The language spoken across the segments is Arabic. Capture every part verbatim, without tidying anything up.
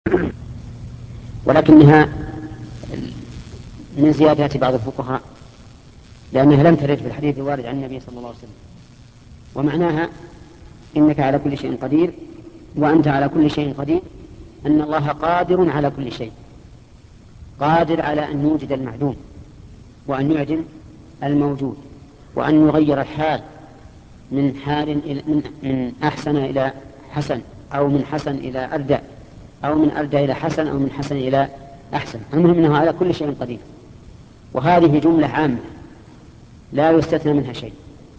ولكنها من زيادات بعض الفقهاء، لأنها لم ترد في الحديث الوارد عن النبي صلى الله عليه وسلم. ومعناها إنك على كل شيء قدير وأنت على كل شيء قدير، أن الله قادر على كل شيء، قادر على أن يوجد المعدوم وأن يعدم الموجود وأن يغير الحال من حال إلى من, من أحسن إلى حسن، أو من حسن إلى أردى، أو من أردى إلى حسن، أو من حسن إلى أحسن. المهم أنه على كل شيء قدير، وهذه جملة عامة لا يستثنى منها شيء.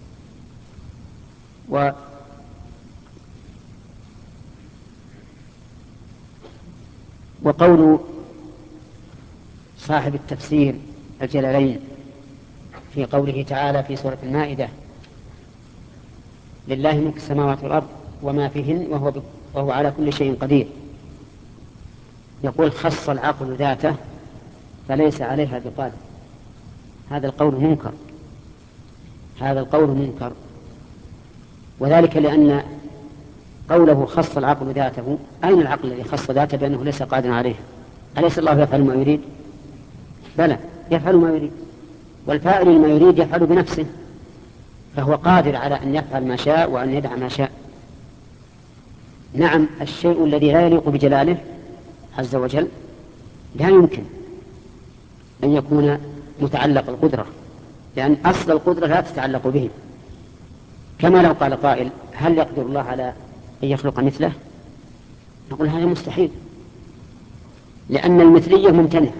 و وقول صاحب التفسير الجلالين في قوله تعالى في سورة المائدة: لله ملك السماوات والأرض وما فيهن وهو, وهو على كل شيء قدير، يقول: خص العقل ذاته فليس عليها بقادر. هذا القول منكر، هذا القول منكر، وذلك لأن قوله خص العقل ذاته، أين العقل الذي خص ذاته بأنه ليس قادرا عليه؟ أليس الله يفعل ما يريد؟ بلى، يفعل ما يريد، والفاعل ما يريد يفعل بنفسه، فهو قادر على أن يفعل ما شاء وأن يدع ما شاء. نعم، الشيء الذي لا يليق بجلاله عز وجل لا يمكن أن يكون متعلق القدرة، لأن أصل القدرة لا تتعلق به. كما لو قال قائل: هل يقدر الله على أن يخلق مثله؟ نقول هذا مستحيل، لأن المثلية ممتنعة.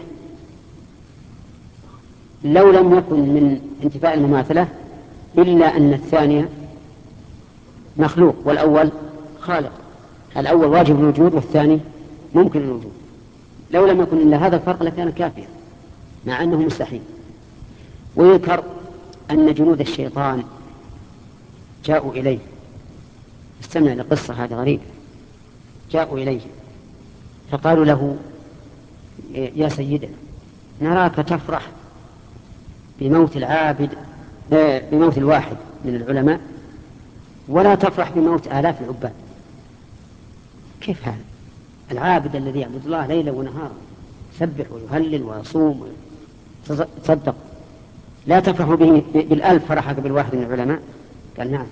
لو لم يكن من انتفاء المماثلة إلا أن الثانية مخلوق والأول خالق، الأول واجب الوجود والثاني ممكن الوجود. لو لم يكن إلا هذا الفرق لكان كافيا، مع أنه مستحيل. ويذكر أن جنود الشيطان جاءوا إليه، استمع لقصة هذه غريبة. جاءوا إليه فقالوا له: يا سيدنا، نراك تفرح بموت العابد بموت الواحد من العلماء ولا تفرح بموت آلاف العباد. كيف هذا؟ العابد الذي يعبد الله ليلا ونهارا، يسبح ويهلل ويصوم ويتصدق، لا تفرح به بالألف فرحك بالواحد من العلماء؟ قال: نعم،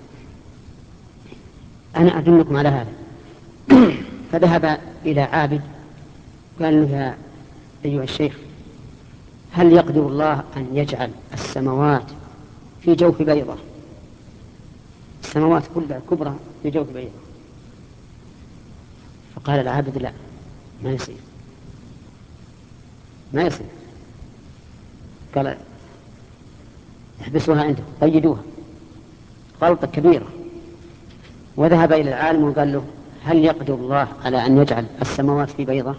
أنا أدلكم على هذا. فذهب إلى عابد قال له: يا أيها الشيخ، هل يقدر الله أن يجعل السماوات في جوف بيضة، السماوات كلها كبرى في جوف بيضة؟ فقال العابد: لا، ما يصير، ما يصير. قال: احبسوها عندكم، قيدوها، غلطة كبيرة. وذهب إلى العالم وقال له: هل يقدر الله على أن يجعل السماوات في بيضة؟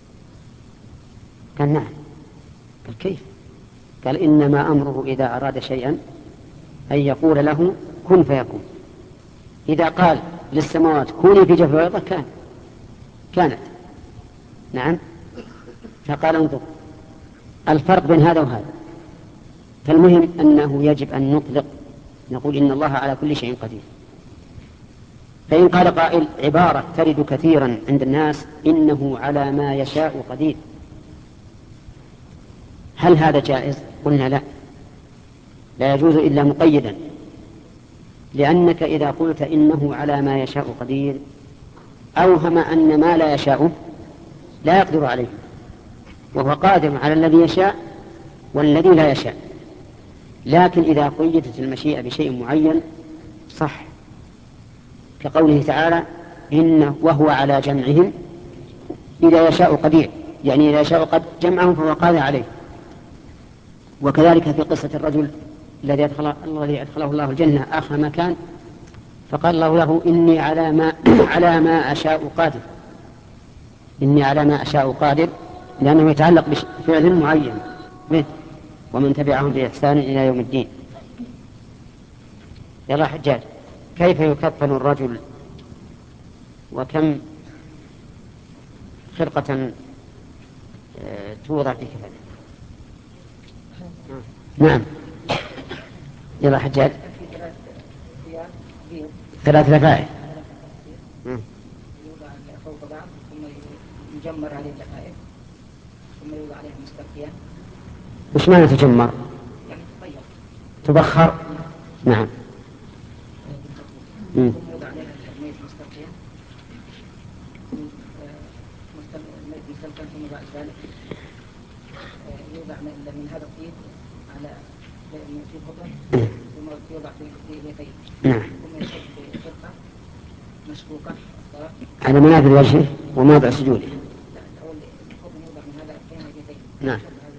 قال: نعم. قال: كيف؟ قال: إنما أمره إذا أراد شيئا أن يقول له كن فيكون. إذا قال للسماوات كوني في جوف بيضة كان كانت. نعم. فقال: انظر الفرق بين هذا وهذا. فالمهم أنه يجب أن نطلق، نقول إن الله على كل شيء قدير. فإن قال قائل عبارة ترد كثيرا عند الناس: إنه على ما يشاء قدير، هل هذا جائز؟ قلنا لا، لا يجوز إلا مقيدا، لأنك إذا قلت إنه على ما يشاء قدير أوهم أن ما لا يشاء لا يقدر عليه، وهو قادر على الذي يشاء والذي لا يشاء. لكن إذا قيدت المشيئة بشيء معين صح، كقوله تعالى: إنه وهو على جمعهم إذا يشاء قدير، يعني إذا يشاء قد جمعهم فهو قادر عليه. وكذلك في قصة الرجل الذي أدخل الذي أدخله الله الجنة آخر ما كان، فقال الله له: إني على ما على ما أشاء قادر، إني على ما أشاء قادر، لأنه يتعلق بفعل معين به: ومن تبعهم بإحسان إلى يوم الدين. يلا حجاج، كيف يكفن الرجل وكم خرقة توضع في كفنه؟ نعم. يلا حجاج. ثلاث لفائف. تجمر عليه اللفائف ثم يوضع عليها مستكفيا. وش معنى تجمر؟ يعني تطير. تبخر. نعم. ثم يوضع عليها الميت مستكفيا الميت مستلقا. ثم بعد ذلك يوضع من هذا الطيب على في القطن ثم يوضع في يديه. نعم. ثم يصب بفرقة مشكوكة على منابر وجهه وموضع سجوده. نعم.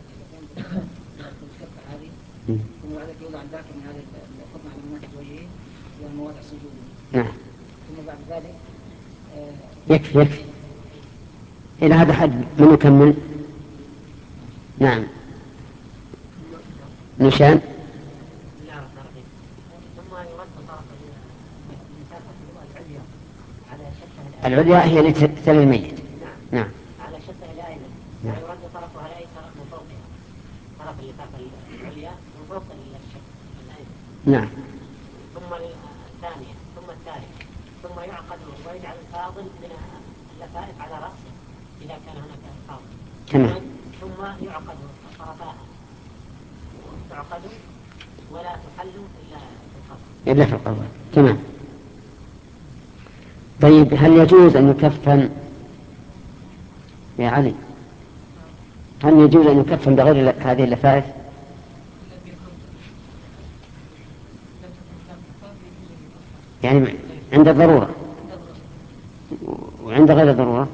ثم بعد ذلك يوضع الباقي من هذا القطن على منابر وجهه ومواضع سجوده. نعم. ثم بعد ذلك يكفي يكفي إلى هذا حد. من يكمل؟ نعم. نشان. العليا هي لتل الميت. نعم. على شفه الأيمن. نعم. يرد طرفها الأيسر من فوقها. طرف اللفاف العليا من فوق الشفه الأيمن. نعم. ثم الثانية ثم الثالثة ثم يعقد ويجعل الفاضل من اللفائف على رأسه إذا كان هناك فاضل. تمام. ثم يعقد طرفاها تعقد ولا تحل إلا في القبر. إلا في القبر. تمام. طيب هل يجوز أن يكفن يا علي؟ هل يجوز أن يكفن بغير هذه اللفائف؟ يعني عند الضرورة وعند غير الضرورة؟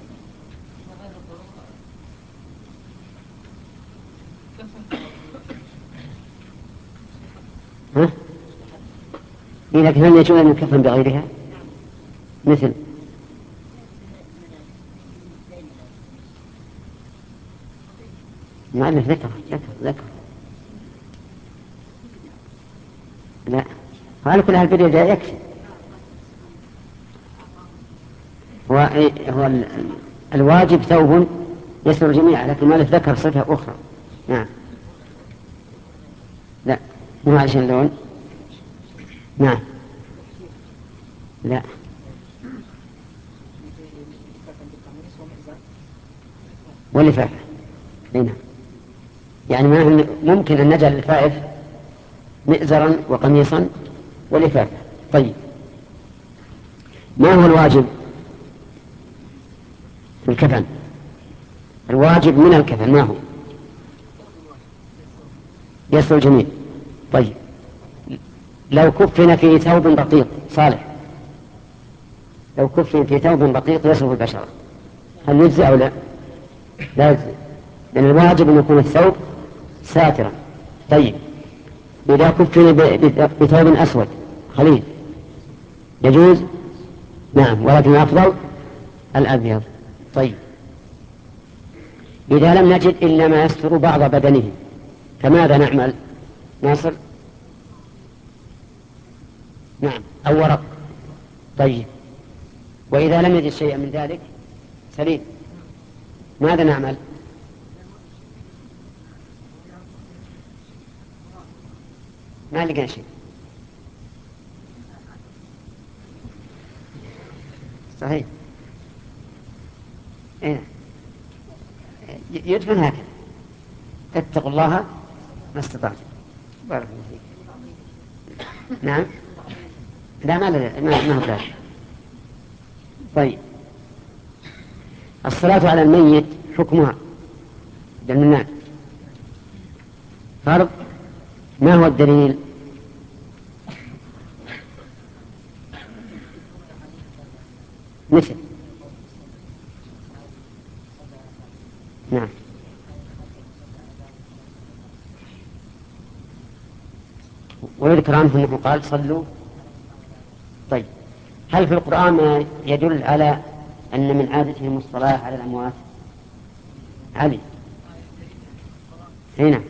ها؟ لكن هل يجوز أن يكفن بغيرها؟ مثل مؤلف ذكر ذكر ذكر لا على كل هالبريد يكفي. هو, هو الواجب ثوب يستر الجميع، لكن مؤلف ذكر صفة أخرى. نعم. لا مو عشان اللون. نعم. لا واللفاف. هنا يعني ما ممكن أن نجعل اللفائف مئزرا وقميصا ولفافا. طيب ما هو الواجب في الكفن؟ الواجب من الكفن ما هو؟ يسر الجميع. طيب لو كفن في ثوب رقيق صالح، لو كفن في ثوب رقيق يصرف البشرة، هل يجزي أو لا؟ لا يجزي، لأن الواجب أن يكون الثوب ساترا. طيب إذا كفن بثوب أسود خليل يجوز؟ نعم، ولكن الأفضل الأبيض. طيب إذا لم نجد إلا ما يستر بعض بدنه فماذا نعمل؟ ناصر. نعم، أو ورق. طيب وإذا لم نجد شيئا من ذلك سليم ماذا نعمل؟ ما لقينا شيء. صحيح. إيه؟ يدفن هكذا. اتقوا الله ما استطعتم. بارك الله فيك. نعم. لا ما لا ما هو ذلك. طيب الصلاة على الميت حكمها دلنا فرض. ما هو الدليل؟ مثل نعم. ويذكر عنه أنه قال صلوا. طيب هل في القرآن ما يدل على أن من عادتهم الصلاة على الأموات؟ علي هنا.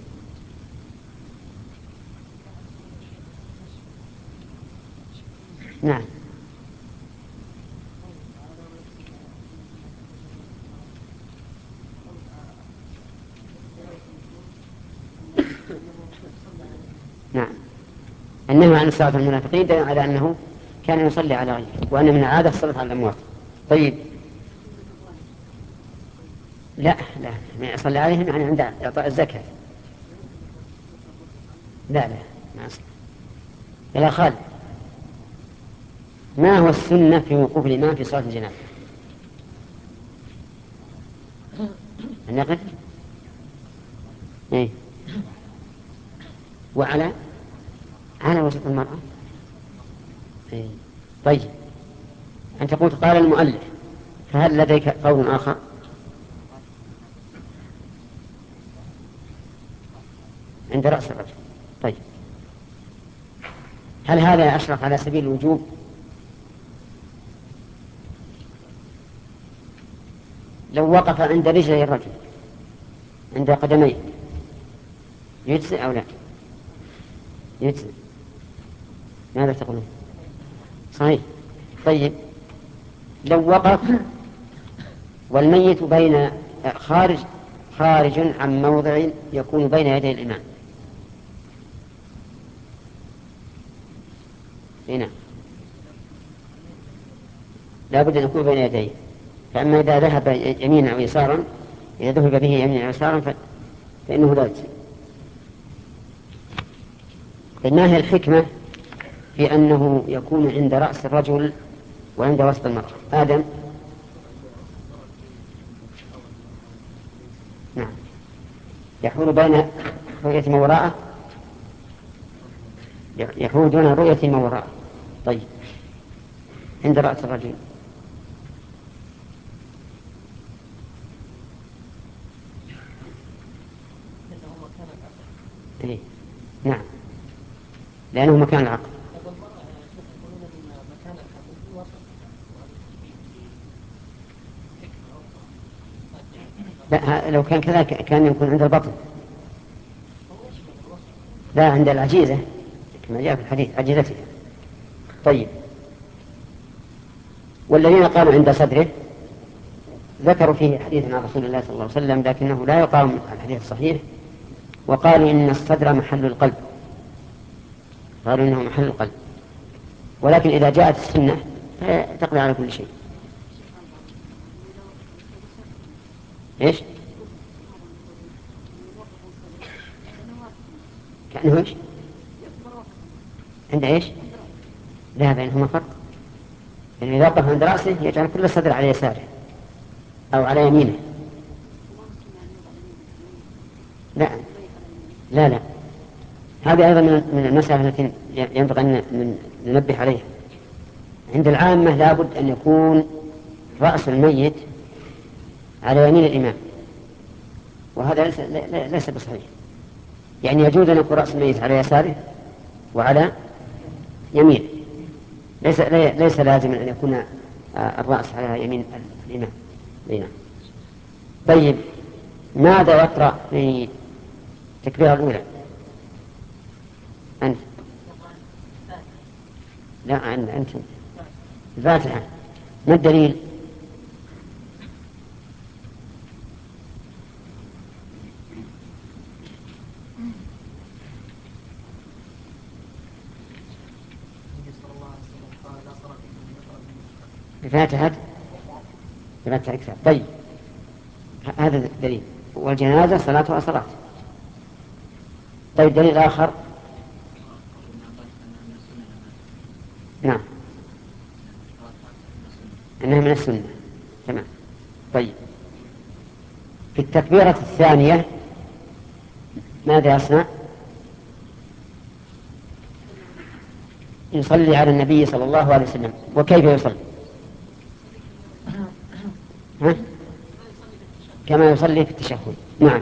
نعم. نعم. النهي عن الصلاة على المنافقين دل على أنه كان يصلي على غيره، وأن من عادة الصلاة على الأموات. طيب لا لا ما يصلي عليهم يعني عند إعطاء الزكاة. لا لا ما يصلي. يا خالد، ما هو السنة في وقوف الإمام في صلاة الجنازة؟ أن يقف إيه؟ وعلى على وسط المرأة إيه؟ طيب أنت قلت قال المؤلف، فهل لديك قول آخر؟ عند رأس الرجل. طيب هل هذا أشرف على سبيل الوجوب؟ لو وقف عند رجلي الرجل عند قدميه يجزئ أو لا؟ يجزئ. ماذا تقولون؟ صحيح. طيب لو وقف والميت بين خارج خارج عن موضع يكون بين يدي الإمام هنا، لا بد أن يكون بين يديه. فأما إذا ذهب يمينا أو يسارا، إذا ذهب به يمينا أو يسارا فإنه لا يجزي. ما هي الحكمة في أنه يكون عند رأس الرجل وعند وسط المرأة؟ آدم. نعم يحول بين رؤية ما وراءه، يحول دون رؤية ما وراءه. طيب عند رأس الرجل إيه؟ نعم لأنه مكان العقل. لا لو كان كذا كان يكون عند البطن، لا عند العجيزة كما جاء في الحديث عجيزتها. طيب والذين قالوا عند صدره ذكروا فيه حديث عن رسول الله صلى الله عليه وسلم لكنه لا يقام الحديث الصحيح، وقالوا إن الصدر محل القلب، قالوا إنه محل القلب. ولكن إذا جاءت السنة تقضي على كل شيء. إيش؟ كأنه إيش؟ عند إيش؟ لا بينهما فرق. يعني إذا وقف عند رأسه يجعل كل الصدر على يساره أو على يمينه. لا لا لا هذه أيضا من المسألة التي ينبغي أن ننبه عليها. عند العامة لابد أن يكون رأس الميت على يمين الإمام، وهذا ليس, ليس بصحيح. يعني يجوز أن يكون رأس الميت على يساره وعلى يمينه، ليس, ليس لازما أن يكون الرأس على يمين الإمام. بينا. طيب ماذا يقرأ في التكبيرة الأولى؟ أنت لا أنت الفاتحة. ما الدليل؟ الفاتحة الفاتحة الكتاب. طيب هذا الدليل. والجنازة صلاتها صلاة. طيب دليل آخر. نعم أنها من السنة. تمام. طيب في التكبيرة الثانية ماذا يصنع؟ يصلي على النبي صلى الله عليه وسلم. وكيف يصلي؟ ها؟ كما يصلي في التشهد. نعم.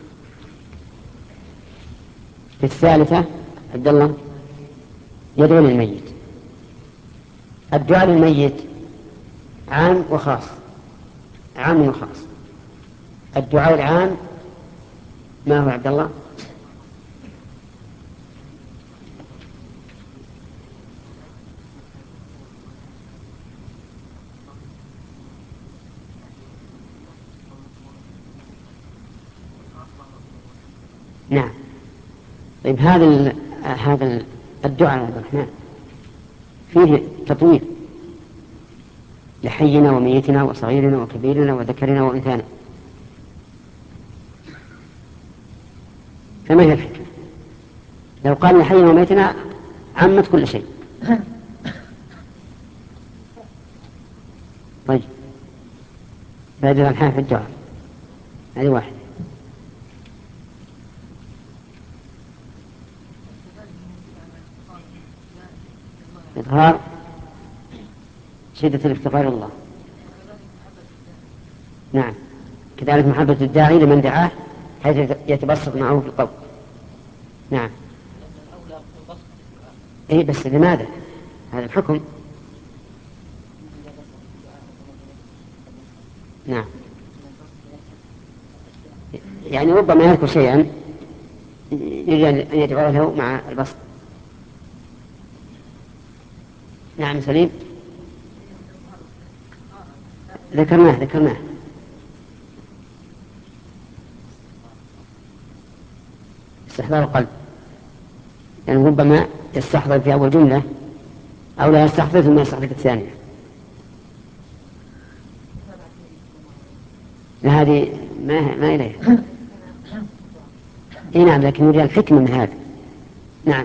في الثالثة عبد الله يدعو للميت. الدعاء للميت عام وخاص. عام وخاص. الدعاء العام ما هو عبد الله؟ نعم. طيب هذا هذا الدعاء عبد الرحمن فيه تطويل لحينا وميتنا وصغيرنا وكبيرنا وذكرنا وأنثانا. فما هي الحكمة؟ لو قال حينا وميتنا عمت كل شيء. طيب بعد الحين في الدعاء هذه واحدة. إظهار شدة الافتقار إلى الله. نعم كذلك محبة الداعي لمن دعاه حيث يتبسط معه في القول. نعم إيه بس لماذا هذا الحكم؟ نعم يعني ربما يذكر شيئا يريد أن يدعو له مع البسط. نعم سليم ذكرناه ذكرناه استحضار القلب يعني ربما يستحضر في أول جملة أو لا يستحضر ثم يستحضر في الثانية. هذه ما ما إليها. إيه نعم لكن يريد الحكمة من هذا. نعم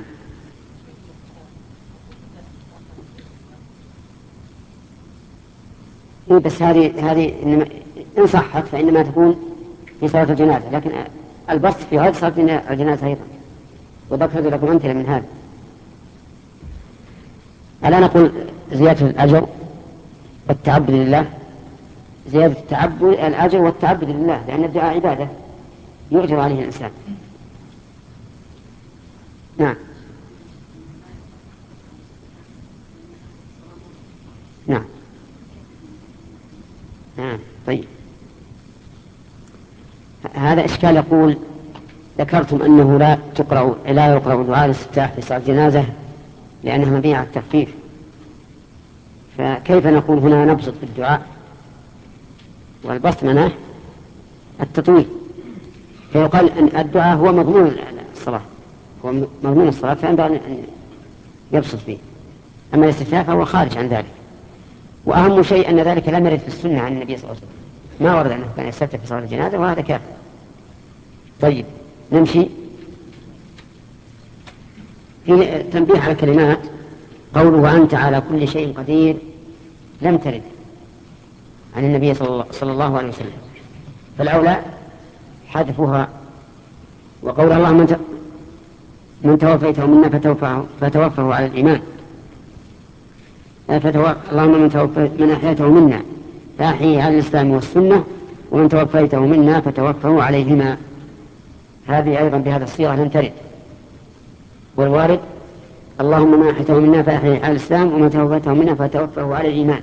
إيه بس هذه هذه إنما إن صحت فإنما تكون في صلاة الجنازة، لكن البسط في غير صلاة الجنازة أيضا. وذكرت لكم أمثلة من هذا. ألا نقول زيادة الأجر والتعبد لله، زيادة التعبد الأجر والتعبد لله، لأن الدعاء عبادة يؤجر عليه الإنسان. نعم نعم نعم طيب هذا إشكال. يقول ذكرتم أنه لا تقرأ لا يقرأ دعاء الاستفتاح في صلاة الجنازة لأنها مبنية على التخفيف، فكيف نقول هنا نبسط في الدعاء والبسط منه التطويل؟ فيقال أن الدعاء هو مضمون الصلاة، هو مضمون الصلاة فينبغي أن يبسط فيه، أما الاستفتاح فهو خارج عن ذلك. وأهم شيء أن ذلك لم يرد في السنة عن النبي صلى الله عليه وسلم، ما ورد أنه كان يستفتح في صلاة الجنازة وهذا كافر. طيب نمشي في تنبيه على كلمات. قوله وأنت على كل شيء قدير لم ترد عن النبي صلى الله عليه وسلم، فالأولى حذفها. وقول الله من توفيته منا فتوفه على الإيمان، اللهم من, من أحييته منا فأحييه على الإسلام والسنة، ومن توفيته منا فتوفه عليهما. هذه أيضا بهذا الصيغة لم ترد. والوارد اللهم من أحييته منا فأحييه على الإسلام، ومن توفيته منا فتوفه على الإيمان.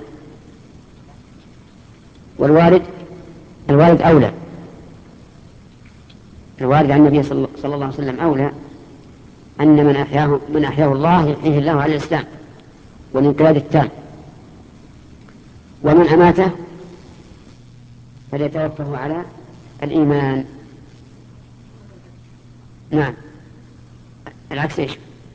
والوارد الوارد أولى، الوارد عن النبي صلى الله عليه وسلم أولى أن من أحياه من أحياه الله يحييه الله على الإسلام والانقياد التام، ومن أماته فليتوفه على الإيمان. نعم العكس إيش؟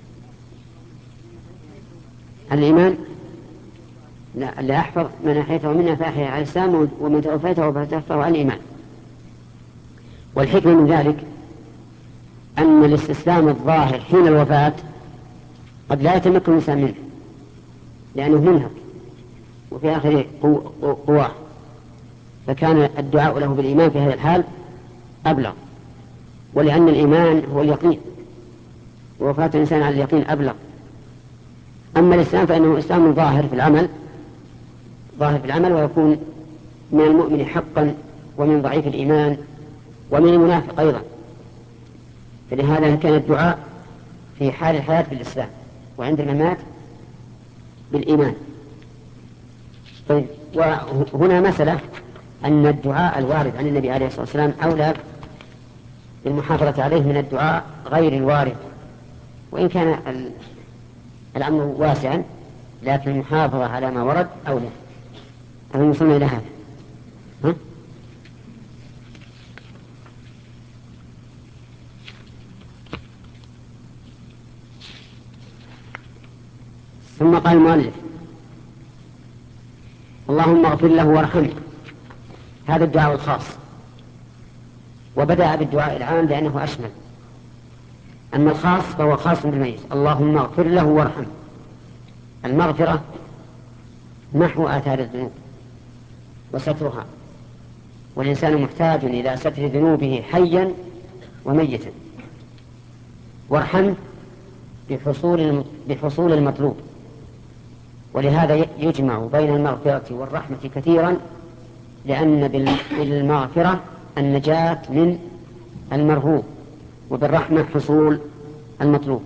الإيمان لا اللي أحفظ من أحيته منا فأحيا على الإسلام، ومن توفيته فتوفه على الإيمان. والحكمة من ذلك أن الاستسلام الظاهر حين الوفاة قد لا يتمكن الإنسان منه لأنه منهك وفي آخره قواه، فكان الدعاء له بالإيمان في هذا الحال أبلغ، ولأن الإيمان هو اليقين، ووفاة الإنسان على اليقين أبلغ. أما الإسلام فإنه إسلام ظاهر في العمل ظاهر في العمل ويكون من المؤمن حقا ومن ضعيف الإيمان ومن المنافق أيضا. فلهذا كان الدعاء في حال الحياة بالإسلام وعند الممات بالإيمان. طيب وهنا مسألة أن الدعاء الوارد عن النبي عليه الصلاة والسلام أولى بالمحافظة عليه من الدعاء غير الوارد، وإن كان الأمر واسعا لكن المحافظة على ما ورد أولى. أهم وصلنا إلى هذا. ها؟ ثم قال المؤلف اللهم اغفر له وارحمه، هذا الدعاء الخاص، وبدأ بالدعاء العام لأنه أشمل. أما الخاص فهو خاص بالميت، اللهم اغفر له وارحمه. المغفرة محو آثار الذنوب وسترها، والإنسان محتاج إلى ستر ذنوبه حيا وميتا. وارحمه بحصول بحصول المطلوب، ولهذا يجمع بين المغفرة والرحمة كثيرا، لأن بالمغفرة النجاة من المرهوب، وبالرحمة حصول المطلوب.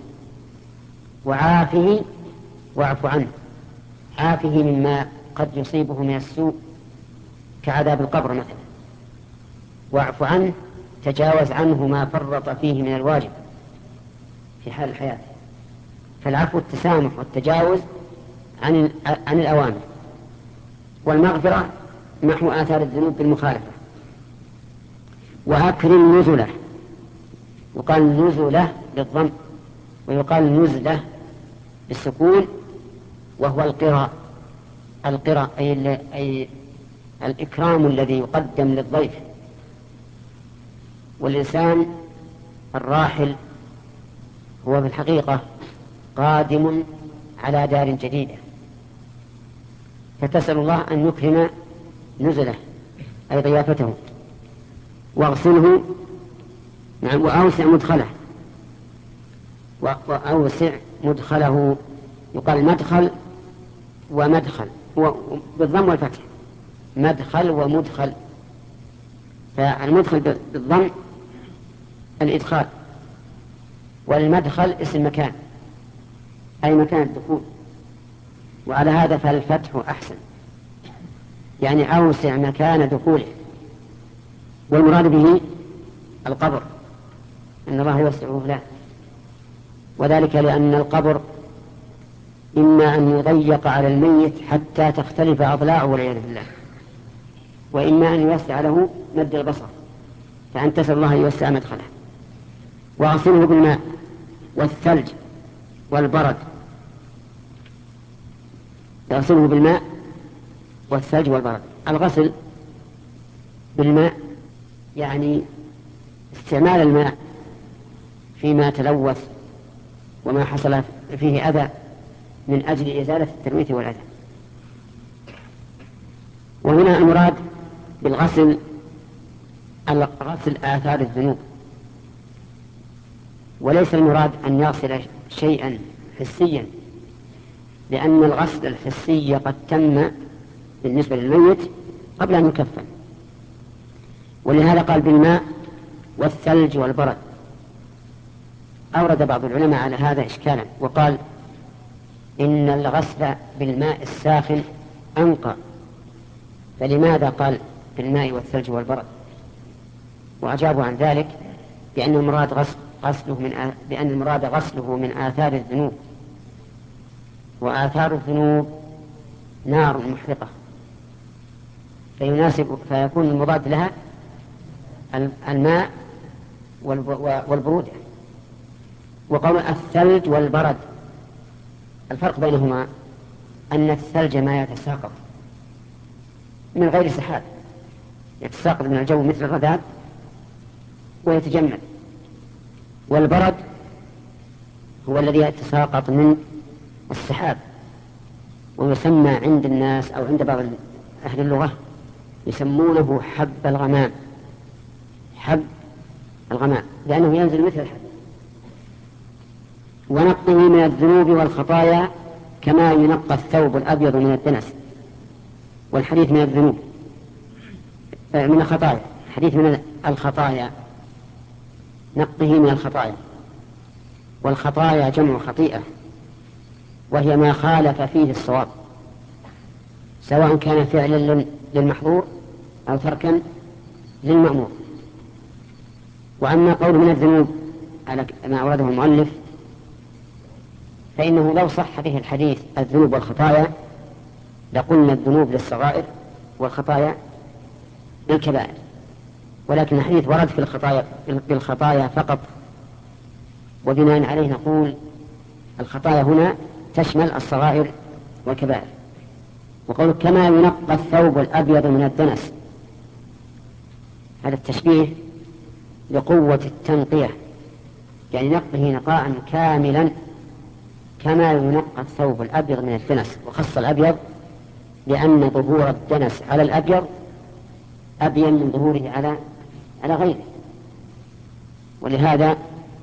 وعافه واعف عنه، عافه مما قد يصيبه من السوء كعذاب القبر مثلا، واعف عنه تجاوز عنه ما فرط فيه من الواجب في حال الحياة. فالعفو التسامح والتجاوز عن عن الأوامر. والمغفرة محو آثار الذنوب بالمخالفة. وأكرم نزله، يقال نزله بالضم ويقال نزله بالسكون، وهو القراء. القراء أي, أي الإكرام الذي يقدم للضيف. والإنسان الراحل هو في الحقيقة قادم على دار جديدة، فتسأل الله أن يكرم نزله أي ضيافته. واغسله نعم وأوسع مدخله، وأوسع مدخله يقال مدخل ومدخل بالضم والفتح، مدخل ومدخل. فالمدخل بالضم الإدخال، والمدخل اسم مكان أي مكان الدخول، وعلى هذا فالفتح أحسن، يعني أوسع مكان دخوله. والمراد به القبر، أن الله يوسعه له، وذلك لأن القبر إما أن يضيق على الميت حتى تختلف أضلاعه والعياذ بالله، وإما أن يوسع له مد البصر، فأن تسأل الله يوسع مدخله. وأغسله بالماء والثلج والبرد، يغسله بالماء والثلج والبرد. الغسل بالماء يعني استعمال الماء فيما تلوث وما حصل فيه أذى من أجل إزالة التلويث والأذى. وهنا المراد بالغسل غسل آثار الذنوب، وليس المراد أن يغسل شيئا حسيا، لأن الغسل الحسي قد تم بالنسبة للميت قبل أن يكفن. ولهذا قال بالماء والثلج والبرد. أورد بعض العلماء على هذا إشكالا وقال إن الغسل بالماء الساخن أنقى، فلماذا قال بالماء والثلج والبرد؟ وأجابوا عن ذلك بأن المراد غسل غسله من آ... بأن المراد غسله من آثار الذنوب، وآثار الذنوب نار محرقة، فيناسب فيكون المضاد لها الماء والبرودة. وقول الثلج والبرد، الفرق بينهما أن الثلج ما يتساقط من غير سحاب، يتساقط من الجو مثل الرذاذ ويتجمد، والبرد هو الذي يتساقط من السحاب، ويسمى عند الناس أو عند بعض أهل اللغة يسمونه حب الغمام، حب الغمام لأنه ينزل مثل الحب. ونقه من الذنوب والخطايا كما ينقى الثوب الأبيض من الدنس. والحديث من الذنوب من الخطايا، حديث من الخطايا، نقه من الخطايا. والخطايا جمع خطيئة، وهي ما خالف فيه الصواب، سواء كان فعلا للمحظور أو تركا للمأمور. وأما قول من الذنوب على ما أورده المؤلف فإنه لو صح به الحديث الذنوب والخطايا لقلنا الذنوب للصغائر والخطايا للكبائر، ولكن الحديث ورد في الخطايا بالخطايا فقط، وبناء عليه نقول الخطايا هنا تشمل الصغائر والكبائر. وقول كما ينقى الثوب الأبيض من الدنس، هذا التشبيه لقوة التنقية يعني نقه نقاء كاملا كما ينقى الثوب الأبيض من الدنس. وخص الأبيض لأن ظهور الدنس على الأبيض أبين من ظهوره على على غيره. ولهذا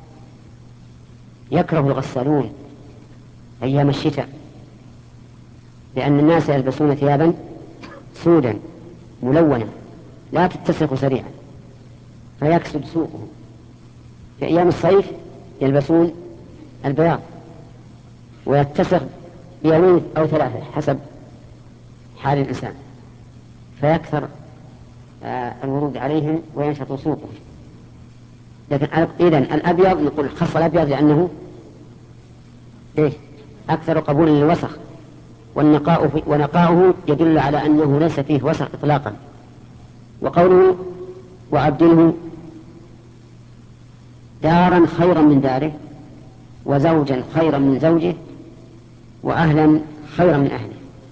يكره الغسالون أيام الشتاء، لأن الناس يلبسون ثيابا سودا ملونة لا تتسخ سريعا فيكسد سوقه. في أيام الصيف يلبسون البياض ويتسخ بيومين أو ثلاثة حسب حال الإنسان، فيكثر آه الورود عليهم وينشط سوقه. لكن إذن الأبيض نقول خص الأبيض لأنه إيه؟ أكثر قبولا للوسخ، والنقاء ونقاؤه يدل على أنه ليس فيه وسخ إطلاقا. وقوله وأبدله دارا خيرا من داره وزوجا خيرا من زوجه وأهلا خيرا من أهله.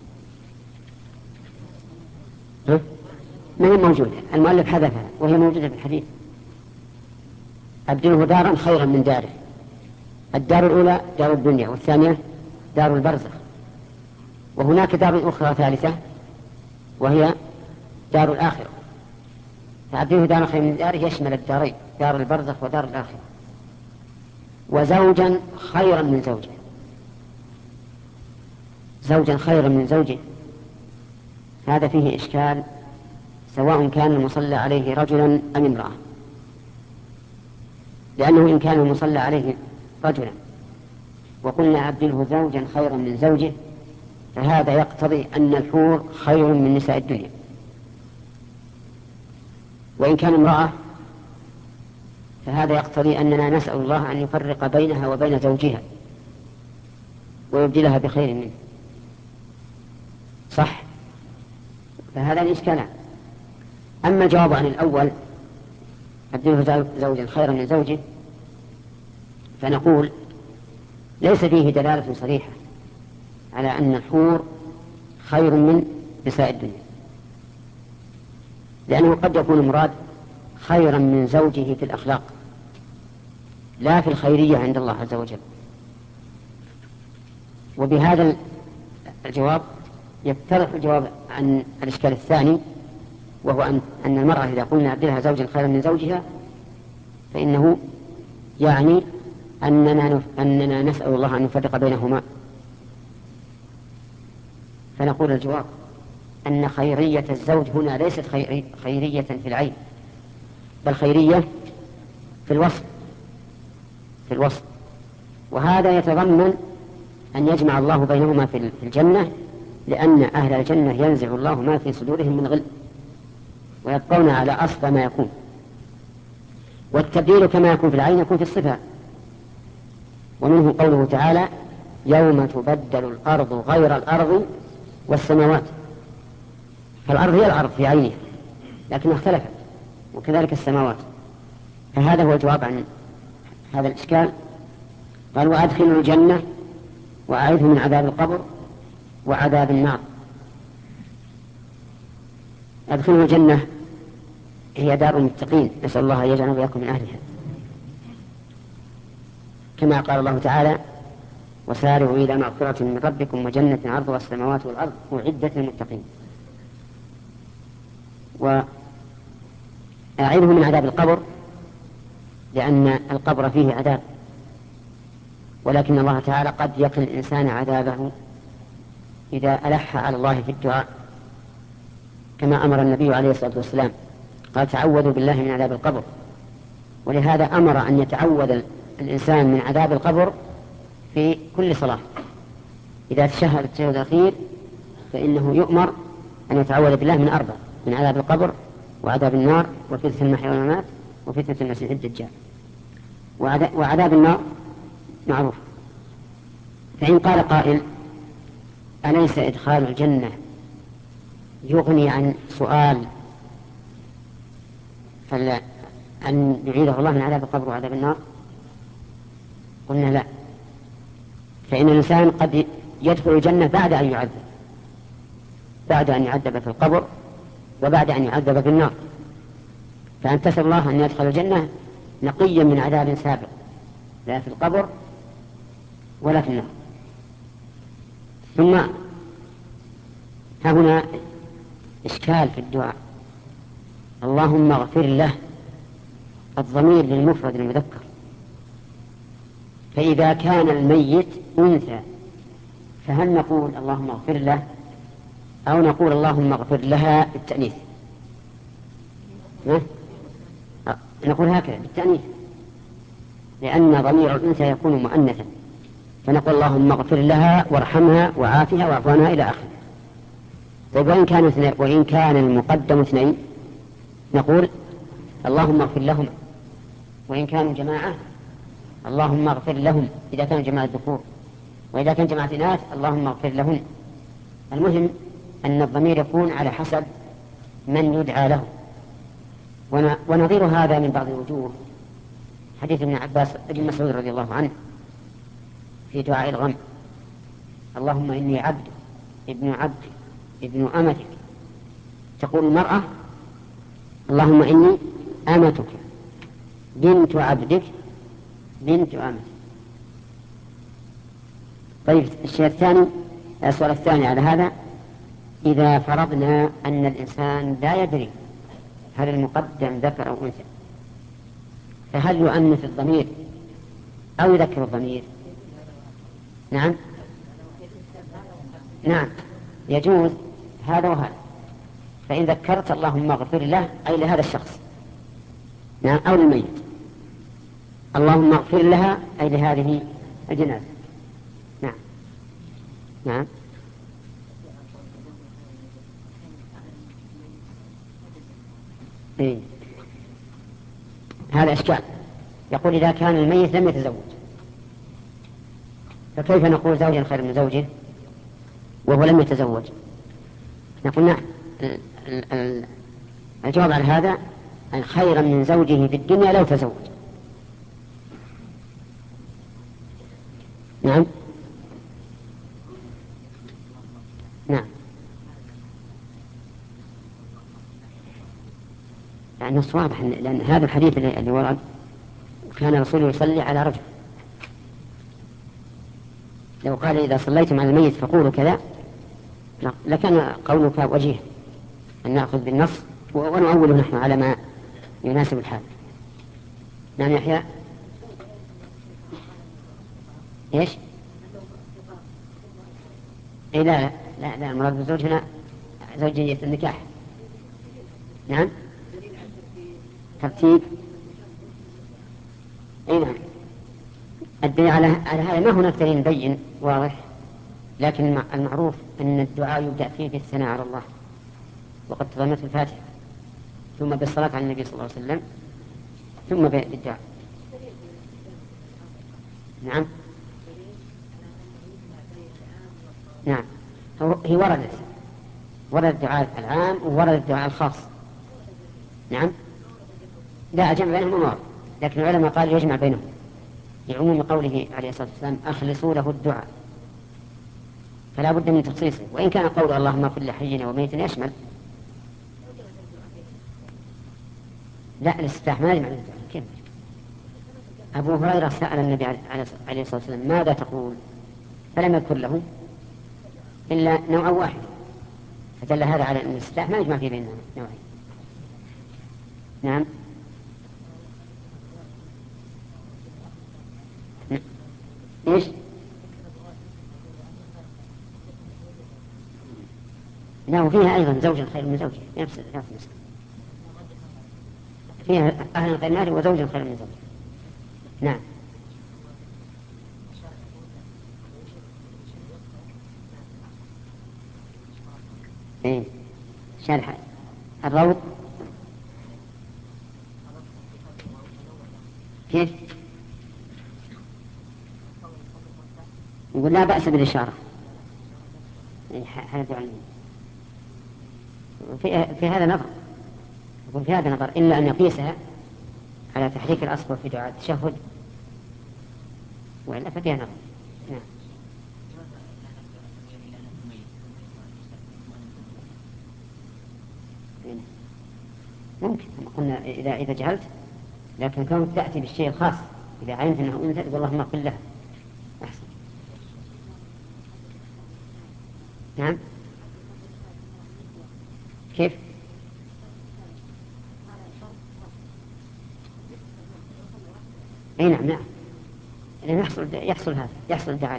ما هي موجودة، المؤلف حذفها وهي موجودة في الحديث. أبدله دارا خيرا من داره. الدار الأولى دار الدنيا والثانية دار البرزخ، وهناك دار أخرى ثالثة وهي دار الآخرة. فأبدله دارا خيرا من داره يشمل الدارين دار البرزخ ودار الآخرة. وزوجا خيرا من زوجه. زوجا خيرا من زوجه هذا فيه إشكال، سواء كان المصلى عليه رجلا أم امرأة، لأنه إن كان المصلى عليه رجلا وقلنا أبدله زوجا خيرا من زوجه فهذا يقتضي أن الحور خير من نساء الدنيا. وإن كان امرأة فهذا يقتضي أننا نسأل الله أن يفرق بينها وبين زوجها ويبدلها بخير منه. صح؟ فهذا الإشكال. أما الجواب عن الأول أبدله زوجا خيرا من زوجه فنقول ليس فيه دلالة صريحة على أن الحور خير من نساء الدنيا، لأنه قد يكون المراد خيرا من زوجه في الأخلاق لا في الخيرية عند الله عز وجل. وبهذا الجواب يتضح الجواب عن الإشكال الثاني، وهو أن أن المرأة إذا قلنا أبدلها زوجا خيرا من زوجها فإنه يعني أننا أننا نسأل الله أن يفرق بينهما. فنقول الجواب أن خيرية الزوج هنا ليست خيرية في العين، بل خيرية في الوصف في الوصف وهذا يتضمن أن يجمع الله بينهما في الجنة، لأن أهل الجنة ينزع الله ما في صدورهم من غل ويبقون على أصل ما يكون. والتبديل كما يكون في العين يكون في الصفة، ومنه قوله تعالى يوم تبدل الأرض غير الأرض والسماوات. فالأرض هي الأرض في عينها لكنها اختلفت، وكذلك السماوات. فهذا هو الجواب عن هذا الإشكال. قال وأدخلوا الجنة وأعيذه من عذاب القبر وعذاب النار. أدخلوا الجنة هي دار المتقين، نسأل الله أن يجعلنا وإياكم من أهلها، كما قال الله تعالى وسارعوا إلى مغفرة من ربكم وجنة عرضها السماوات والأرض أعدت للمتقين. وأعيذه من عذاب القبر لأن القبر فيه عذاب، ولكن الله تعالى قد يقل الإنسان عذابه إذا ألح على الله في الدعاء، كما أمر النبي عليه الصلاة والسلام قال تعوذوا بالله من عذاب القبر. ولهذا أمر أن يتعوذ الإنسان من عذاب القبر في كل صلاة. إذا تشهد التشهد الأخير فإنه يؤمر أن يتعوذ بالله من أربع: من عذاب القبر وعذاب النار وفتنة المحيا والممات وفتنة المسيح الدجال. وعذاب النار معروف. فإن قال قائل أليس إدخال الجنة يغني عن سؤال فلا أن يعيده الله من عذاب القبر وعذاب النار؟ قلنا لا، فإن الإنسان قد يدخل الجنة بعد أن يعذب، بعد أن يعذب في القبر وبعد أن يعذب في النار. فأن تسأل الله أن يدخل الجنة نقيا من عذاب سابق لا في القبر ولا في النار. ثم ها هنا إشكال في الدعاء، اللهم اغفر له، الضمير للمفرد المذكر، فإذا كان الميت أنثى فهل نقول اللهم اغفر له أو نقول اللهم اغفر لها بالتأنيث؟ نقول هكذا بالتأنيث، لأن ضمير الأنثى يكون مؤنثا، فنقول اللهم اغفر لها وارحمها وعافها واعف عنها إلى آخره. طيب وإن كان اثنين، وإن كان المقدم اثنين نقول اللهم اغفر لهم، وإن كانوا جماعة اللهم اغفر لهم إذا كانوا جماعة ذكور، وإذا كان جماعة إناث اللهم اغفر لهم. المهم أن الضمير يكون على حسب من يدعى له. ونظير هذا من بعض الوجوه حديث ابن عباس ابن مسعود رضي الله عنه في دعاء الغم، اللهم إني عبد ابن عبد ابن أمتك، تقول المرأة اللهم إني أمتك بنت عبدك بنت أمتك. طيب الشيء الثاني، السؤال الثاني على هذا، إذا فرضنا أن الإنسان لا يدري هل المقدم ذكر أو أنثى، فهل يؤنث الضمير أو يذكر الضمير؟ نعم نعم يجوز هذا وهذا. فإن ذكرت اللهم اغفر له أي لهذا الشخص، نعم، أو للميت، اللهم اغفر لها أي لهذه الجنازة. نعم نعم إيه. هذا إشكال، يقول إذا كان الميت لم يتزوج فكيف نقول زوجا خير من زوجه وهو لم يتزوج؟ نقول نعم، الجواب على هذا خيرا من زوجه في الدنيا لو تزوج. نعم نعم يعني النص واضح، لأن هذا الحديث اللي ورد كان الرسول يصلي على رجل، لو قال إذا صليتم على الميت فقولوا كذا لكان قولك وجيه، أن نأخذ بالنص ونؤوله نحن على ما يناسب الحال. نعم يحيى إيش؟ إيه لا لا لا, لا المراد بالزوج هنا زوجية النكاح. نعم ترتيب، أي نعم الدليل على هذا ما هناك دليل بين واضح، لكن المعروف أن الدعاء يبدأ فيه بالثناء على الله، وقد تضمنت الفاتحة، ثم بالصلاة على النبي صلى الله عليه وسلم، ثم بالدعاء. نعم نعم هي وردت ورد الدعاء العام وورد الدعاء الخاص. نعم لا أجمع بينهم ورد، لكن العلماء قال يجمع بينهم لعموم قوله عليه الصلاة والسلام أخلصوا له الدعاء، فلا بد من تخصيصه، وإن كان قول اللهم اغفر لحينا وميتنا يشمل. لا الاستفتاح ما يجمع الدعاء. كيف؟ أبو هريرة سأل النبي عليه الصلاة والسلام ماذا تقول، فلم يذكر له إلا نوع واحد، فدل هذا على أن الاستفتاح ما يجمع فيه بين نوعين. نعم إيش؟ لا وفيها أيضا زوجا خير من زوجه، نفس نفس فيها أهل خير من وزوجا خير من زوجه. نعم إيه شرح الروض كيف؟ يقول لا بأس بالإشارة، هذا علمي في, في هذا نظر، يقول في هذا نظر إلا أن يقيسها على تحريك الأصبع في دعاء التشهد، وإلا ففيها نظر. نعم ممكن قلنا إذا إذا جهلت، لكن كونك تأتي بالشيء الخاص إذا علمت أنه أنثى اللهم اغفر لها أحسن. نعم كيف؟ أي نعم نعم يعني يحصل يحصل هذا يحصل الدعاء له.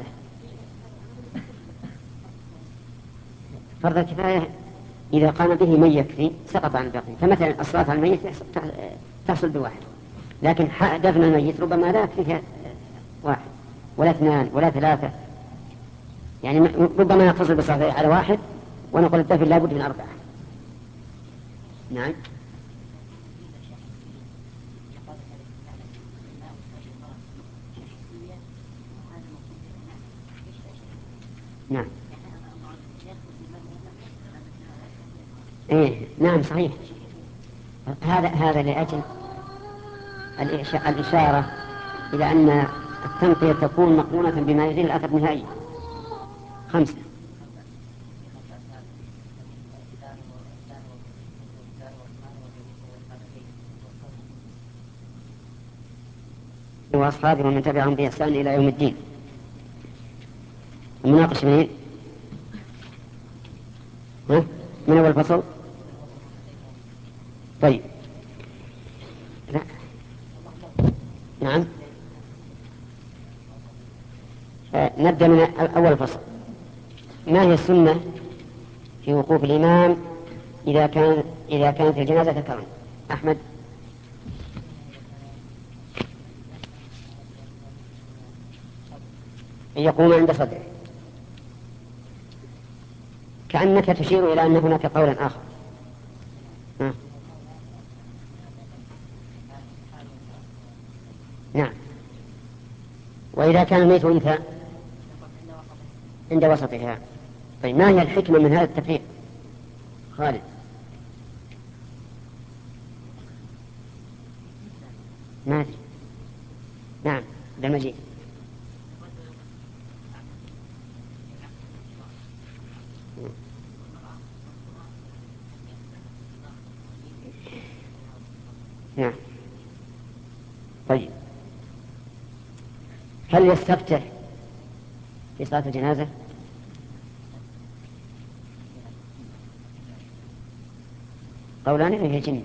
فرض الكفاية إذا قام به من يكفي سقط عن الباقي، فمثلا الصلاة على الميت تحصل بواحد، لكن دفن الميت ربما لا يكفيه واحد ولا اثنان ولا ثلاثة، يعني ربما نقتصر بالصلاة على واحد ونقول الدفن لا بد من أربعة. نعم نعم إيه نعم صحيح. هذا هذا لأجل الإشارة إلى أن التنقية تكون مقرونة بما يزيل الأثر نهائيا. خمسة وأصحابه ومن تبعهم بإحسان إلى يوم الدين. المناقش منين؟ ها؟ من أول فصل؟ طيب لا. نعم آه نبدأ من أول فصل. ما هي السنة في وقوف الإمام إذا كان إذا كانت الجنازة ذكرا؟ أحمد. يقوم عند صدره، كأنك تشير إلى أن هناك قولا آخر. ها. نعم. وإذا كان الميت أنثى عند وسطها. طيب ما هي الحكمة من هذا التفريق؟ خالد. ما أدري. نعم ده مجيء. نعم. طيب هل يستفتح في صلاة الجنازة؟ قولان فيه جن.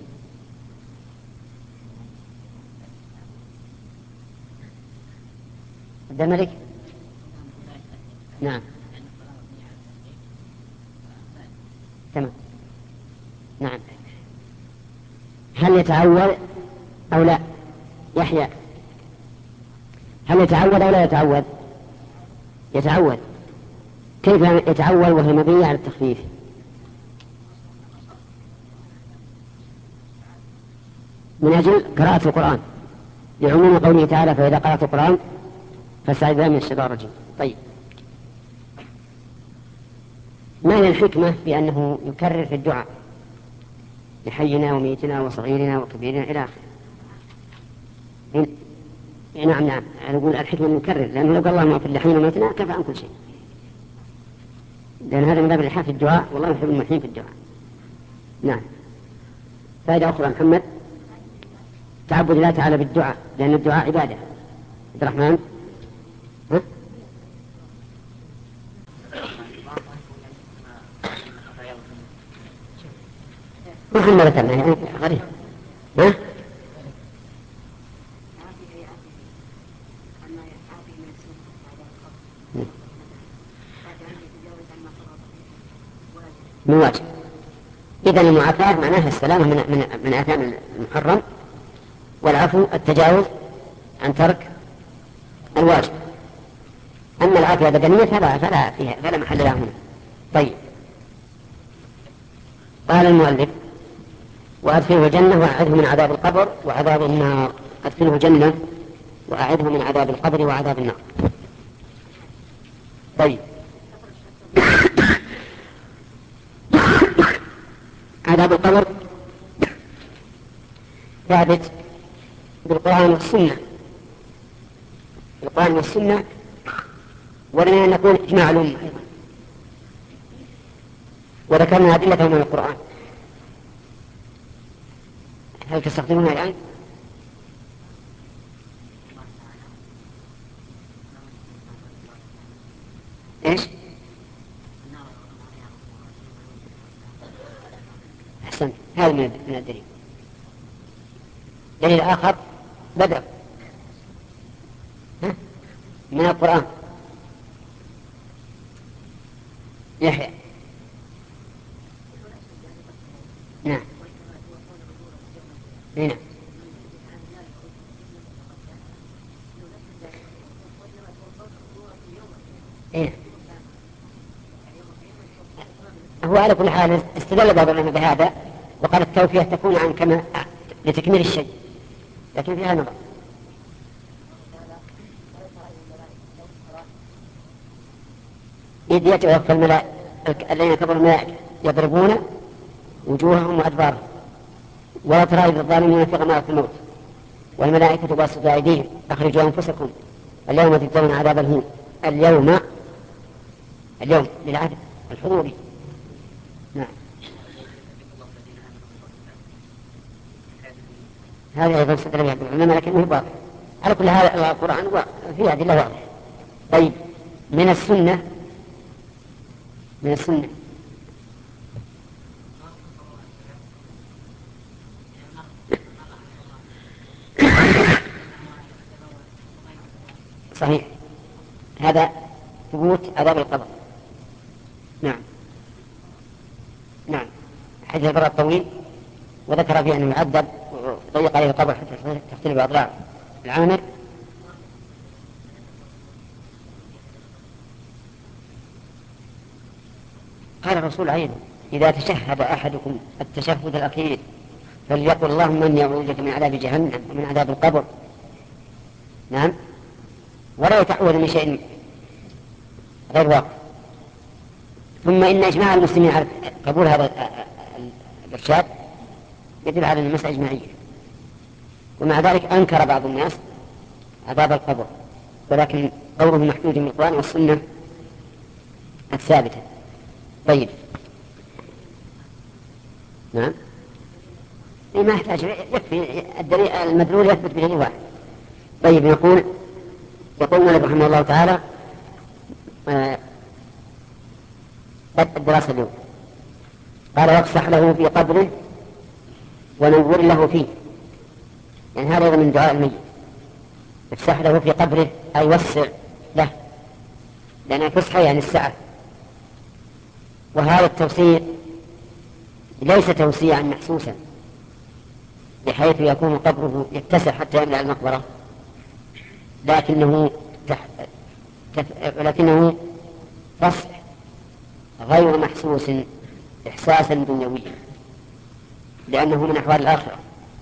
عبد الملك. نعم تمام. نعم. هل يتعود أو لا؟ يحيى هل يتعود أو لا يتعود؟ يتعود. كيف يتعود وهي مبنية على التخفيف؟ من أجل قراءة القرآن لعموم قوله تعالى فإذا قرأت القرآن فاستعذ بالله من الشيطان الرجيم. طيب ما هي الحكمة بأنه يكرر في الدعاء لحينا وميتنا وصغيرنا وكبيرنا إلى آخره؟ نعم نعم أنا أقول الحكمة نكرر، لأنه لو قال اللهم اغفر لحينا وميتنا كفى عن كل شيء، لأن هذا من باب الإلحاح في الدعاء، والله يحب الملحين في الدعاء. نعم. فائدة أخرى محمد، تعبد الله تعالى بالدعاء، لأن الدعاء عبادة. عبد الرحمن. ها؟ محمد ذكرنا غريب. ها؟ من واجب. إذن المعافاة معناها السلامة من من من آثام المحرم، والعفو التجاوز عن ترك الواجب. أما العافية البدنية فلا فلا فيها فلا محل لها هنا. طيب قال المؤلف وأدخله جنة وأعذه من عذاب القبر وعذاب النار. أدخله جنة وأعذه من عذاب القبر وعذاب النار. طيب عذاب القبر ثابت بالقرآن والسنة، بالقرآن والسنة، ولنا أن نقول إجماع الأمة أيضا، وذكرنا أدلة من القرآن. هل تستخدمونها الآن؟ هذا من الدليل. دليل آخر بدأ من القرآن. يحيى. نعم. هنا. إيه. هو على كل حال استدل بعض العلماء بهذا وقال التوفية تكون عن كما لتكميل الشيء، لكن فيها نظر. إذ يتوفى الملائكة الذين كفروا الملائكة يضربون وجوههم وأدبارهم ولا ترى إذ الظالمون في غمرة الموت والملائكة باسطوا أيديهم أخرجوا أنفسكم اليوم تجزون عذاب الهون. اليوم اليوم للعدد الحضوري. نعم. هذا أيضا استدل به العلماء لكنه باطل. على كل هذا القرآن فيه أدلة واضحة. طيب من السنة من السنة صحيح هذا ثبوت عذاب القبر. نعم نعم. حديث البراء الطويل وذكر فيه أنه يعذب وضيق عليه القبر حتى تختلف أضلاع العامر. قال الرسول أيضا إذا تشهد أحدكم التشهد الأخير فليقل اللهم إني أعوذ بك من عذاب جهنم ومن عذاب القبر. نعم. ولا يتعوذ من شيء غير واقع. ثم إن إجماع المسلمين على قبول هذا الإرشاد يدل على المسألة إجماعية. ومع ذلك أنكر بعض الناس عذاب القبر ولكن قوله محدود من القرآن والسنة الثابتة. طيب. نعم. ما يحتاج يكفي الدليل المدلول يثبت بدليل واحد. طيب يقول يقول مالك رحمه الله تعالى آه الدراسة اليوم قال وافسح له في قبره ونور له فيه. يعني هذا من دعاء الميت. افسح له في قبره أي وسع له لأن الفسحة يعني السعة. وهذا التوسيع ليس توسيعا محسوسا بحيث يكون قبره يتسع حتى يملأ المقبرة لكنه تح... تف... لكنه فسح غير محسوس إحساسا دنيويا لأنه من أحوال الآخرة.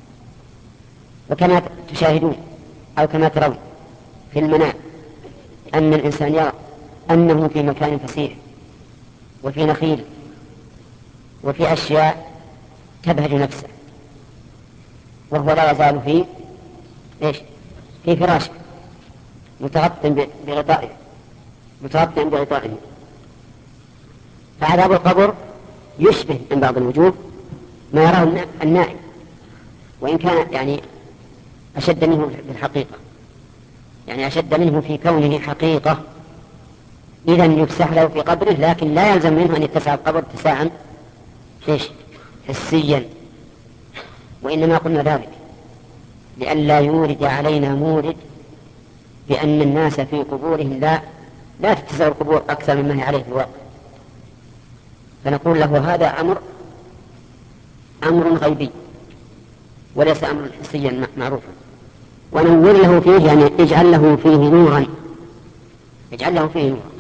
وكما تشاهدون أو كما ترون في المنام أن الإنسان يرى أنه في مكان فسيح وفي نخيل وفي أشياء تبهج نفسه وهو لا يزال في إيش في فراشه متغطٍ بغطائه متغطٍ بغطائه. فعذاب القبر يشبه من بعض الوجوه ما يراه النائم وإن كان يعني أشد منه في الحقيقة يعني أشد منه في كونه حقيقة. إذن يفسح له في قبره لكن لا يلزم منه أن يتسع القبر اتساعا إيش حسيا. وإنما قلنا ذلك لئلا يورد علينا مورد بأن الناس في قبورهم لا لا تتسع القبور أكثر مما هي عليه في الواقع. فنقول له هذا أمر أمر غيبي وليس أمر حسيا معروفا. ونور له فيه يعني اجعل له فيه نورا اجعل له فيه نورا.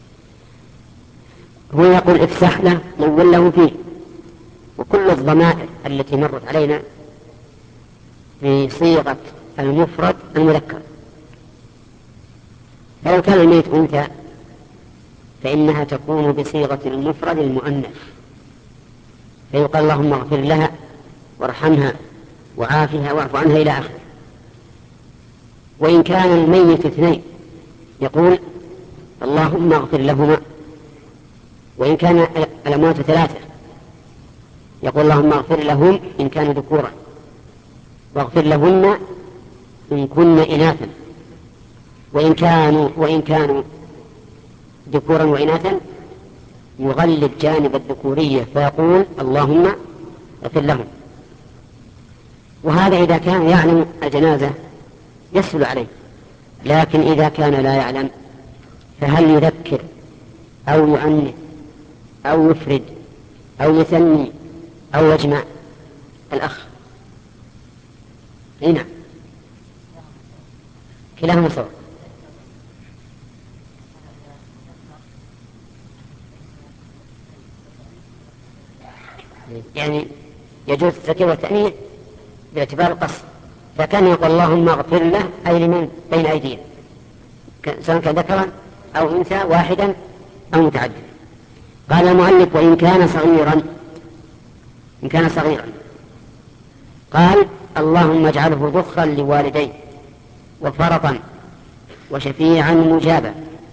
هو يقول افسح له نور له فيه. وكل الضمائر التي مرت علينا بصيغة المفرد المذكر. فلو كان الميت أنثى فإنها تكون بصيغة المفرد المؤنث فيقال اللهم اغفر لها وارحمها وعافها واعف عنها إلى آخره. وإن كان الميت اثنين يقول اللهم اغفر لهما. وإن كان الأموات ثلاثة يقول اللهم اغفر لهم إن كانوا ذكورا واغفر لهن إن كن إناثا. وإن كانوا وإن كانوا ذكورا وإناثا يغلب جانب الذكورية فيقول اللهم اغفر لهم وهذا إذا كان يعلم الجنازة يسهل عليه، لكن إذا كان لا يعلم فهل يذكر أو يؤنث أو يفرد أو يثني أو يجمع؟ الأخ هنا كلاهما سواء. يعني يجوز التذكير والتأنيث باعتبار القصد، فكان يقول اللهم اغفر له أي لمن بين أيديهم، سواء كان ذكرا أو أنثى واحدا أو متعدد. قال المؤلف وإن كان صغيرا، إن كان صغيرا قال اللهم اجعله ذخرا لوالديه وفرطا وشفيعا مجابا.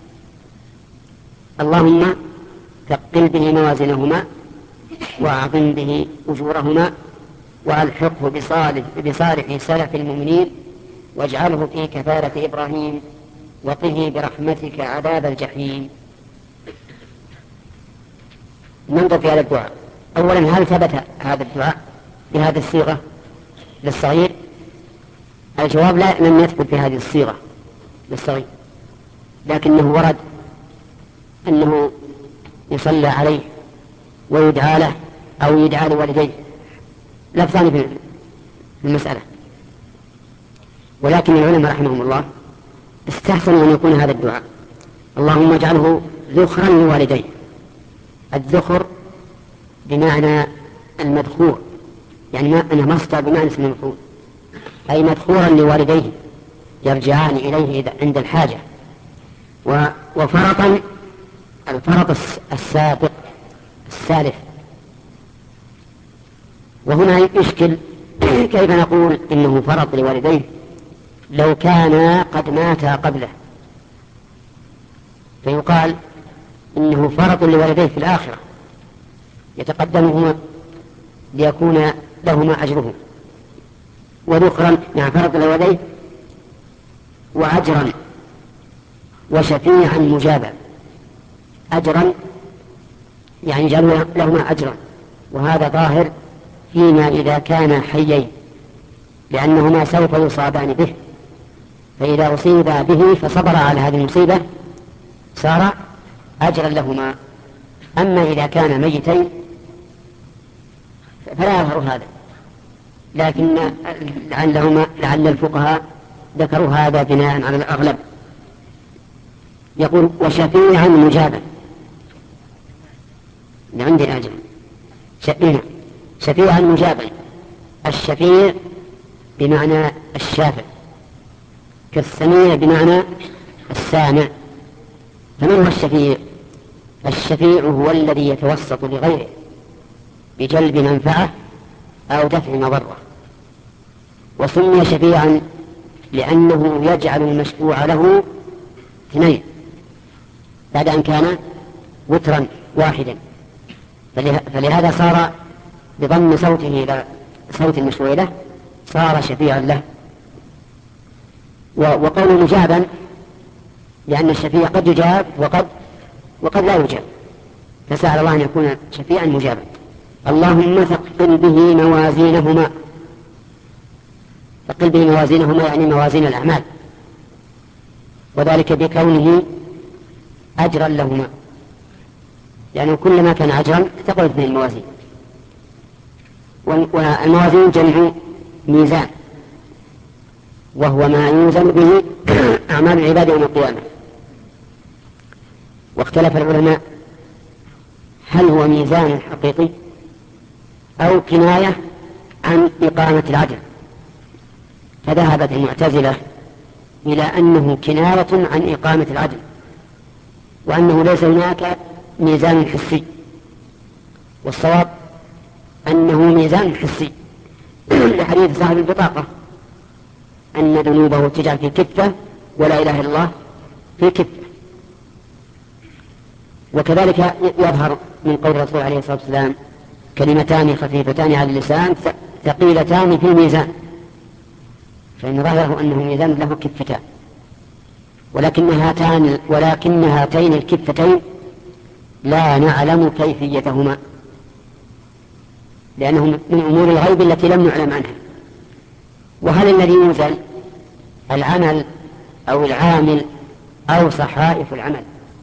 اللهم ثقل به موازنهما وأعظم به أجورهما وألحقه بصالح, بصالح سلف المؤمنين واجعله في كفارة إبراهيم وقه برحمتك عذاب الجحيم. ننظر في هذا الدعاء. أولا هل ثبت هذا الدعاء بهذه الصيغة للصغير؟ الجواب لا، لم يثبت بهذه الصيغة للصغير، لكنه ورد أنه يصلى عليه ويدعى له أو يدعى لوالديه، لفظان في المسألة. ولكن العلماء رحمهم الله استحسنوا أن يكون هذا الدعاء اللهم اجعله ذخرا لوالديه. الذخر بمعنى المذخور، يعني ما أنه مصدر بمعنى اسم المفعول، أي مذخورا لوالديه يرجعان إليه عند الحاجة. وفرطا الفرط السابق السالف. وهنا يشكل كيف نقول إنه فرط لوالديه لو كان قد مات قبله، فيقال إنه فرط لوالديه في الآخرة يتقدمهما ليكون لهما أجره، وذخرا مع فرط لوالديه وأجرا وشفيعا مجابا. أجرا يعني جعلوا لهما أجرا، وهذا ظاهر فيما إذا كان حيين، لأنهما سوف يصابان به، فإذا أصيبا به فصبر على هذه المصيبة صار أجرا لهما. أما إذا كان ميتين فلا يظهر هذا، لكن لعلهما لعل الفقهاء ذكروا هذا بناء على الأغلب. يقول وشفيعا مجابا، عندي أجر شفيعا شفيعا مجابا. الشفيع بمعنى الشافع، كالسميع بمعنى السامع. فمن هو الشفيع؟ الشفيع هو الذي يتوسط لغيره بجلب منفعة أو دفع مضرة، وسمي شفيعا لأنه يجعل المشفوع له اثنين بعد أن كان وترا واحدا، فلهذا صار بضم صوته إلى صوت المشفوع له صار شفيعا له. وقول مجابا لأن الشفيع قد يجاب وقد وقد لا يجاب، فسأل الله أن يكون شفيعا مجابا. اللهم ثقل به موازينهما، ثقل به موازينهما يعني موازين الأعمال، وذلك بكونه أجرا لهما، يعني كلما كان أجرا ثقلت به الموازين. والموازين جمع ميزان، وهو ما يوزن به أعمال العباد يوم القيامة. واختلف العلماء هل هو ميزان حقيقي أو كناية عن إقامة العدل، فذهبت المعتزلة إلى أنه كناية عن إقامة العدل، وأنه ليس هناك ميزان حسي، والصواب أنه ميزان حسي لحديث صاحب البطاقة أن ذنوبه تجعل في كفة ولا إله إلا الله في كفة. وكذلك يظهر من قول الرسول عليه الصلاة والسلام كلمتان خفيفتان على اللسان ثقيلتان في الميزان، فإن ظاهره أنه ميزان له كفتان، ولكن هاتان ولكن هاتين الكفتين لا نعلم كيفيتهما، لأنهم من أمور الغيب التي لم نعلم عنها. وهل الذي يوزن العمل أو العامل أو صحائف العمل؟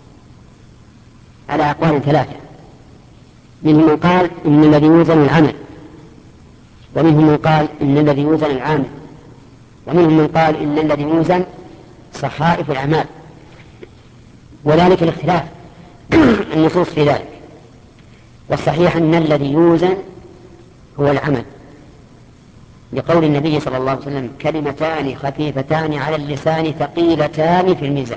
على أقوال ثلاثة. منهم من قال إن الذي يوزن العمل، ومنهم من قال إن الذي يوزن العامل، ومنهم من قال إن الذي يوزن صحائف الأعمال، وذلك الاختلاف النصوص في ذلك. والصحيح أن الذي يوزن هو العمل، لقول النبي صلى الله عليه وسلم: كلمتان خفيفتان على اللسان ثقيلتان في الميزان.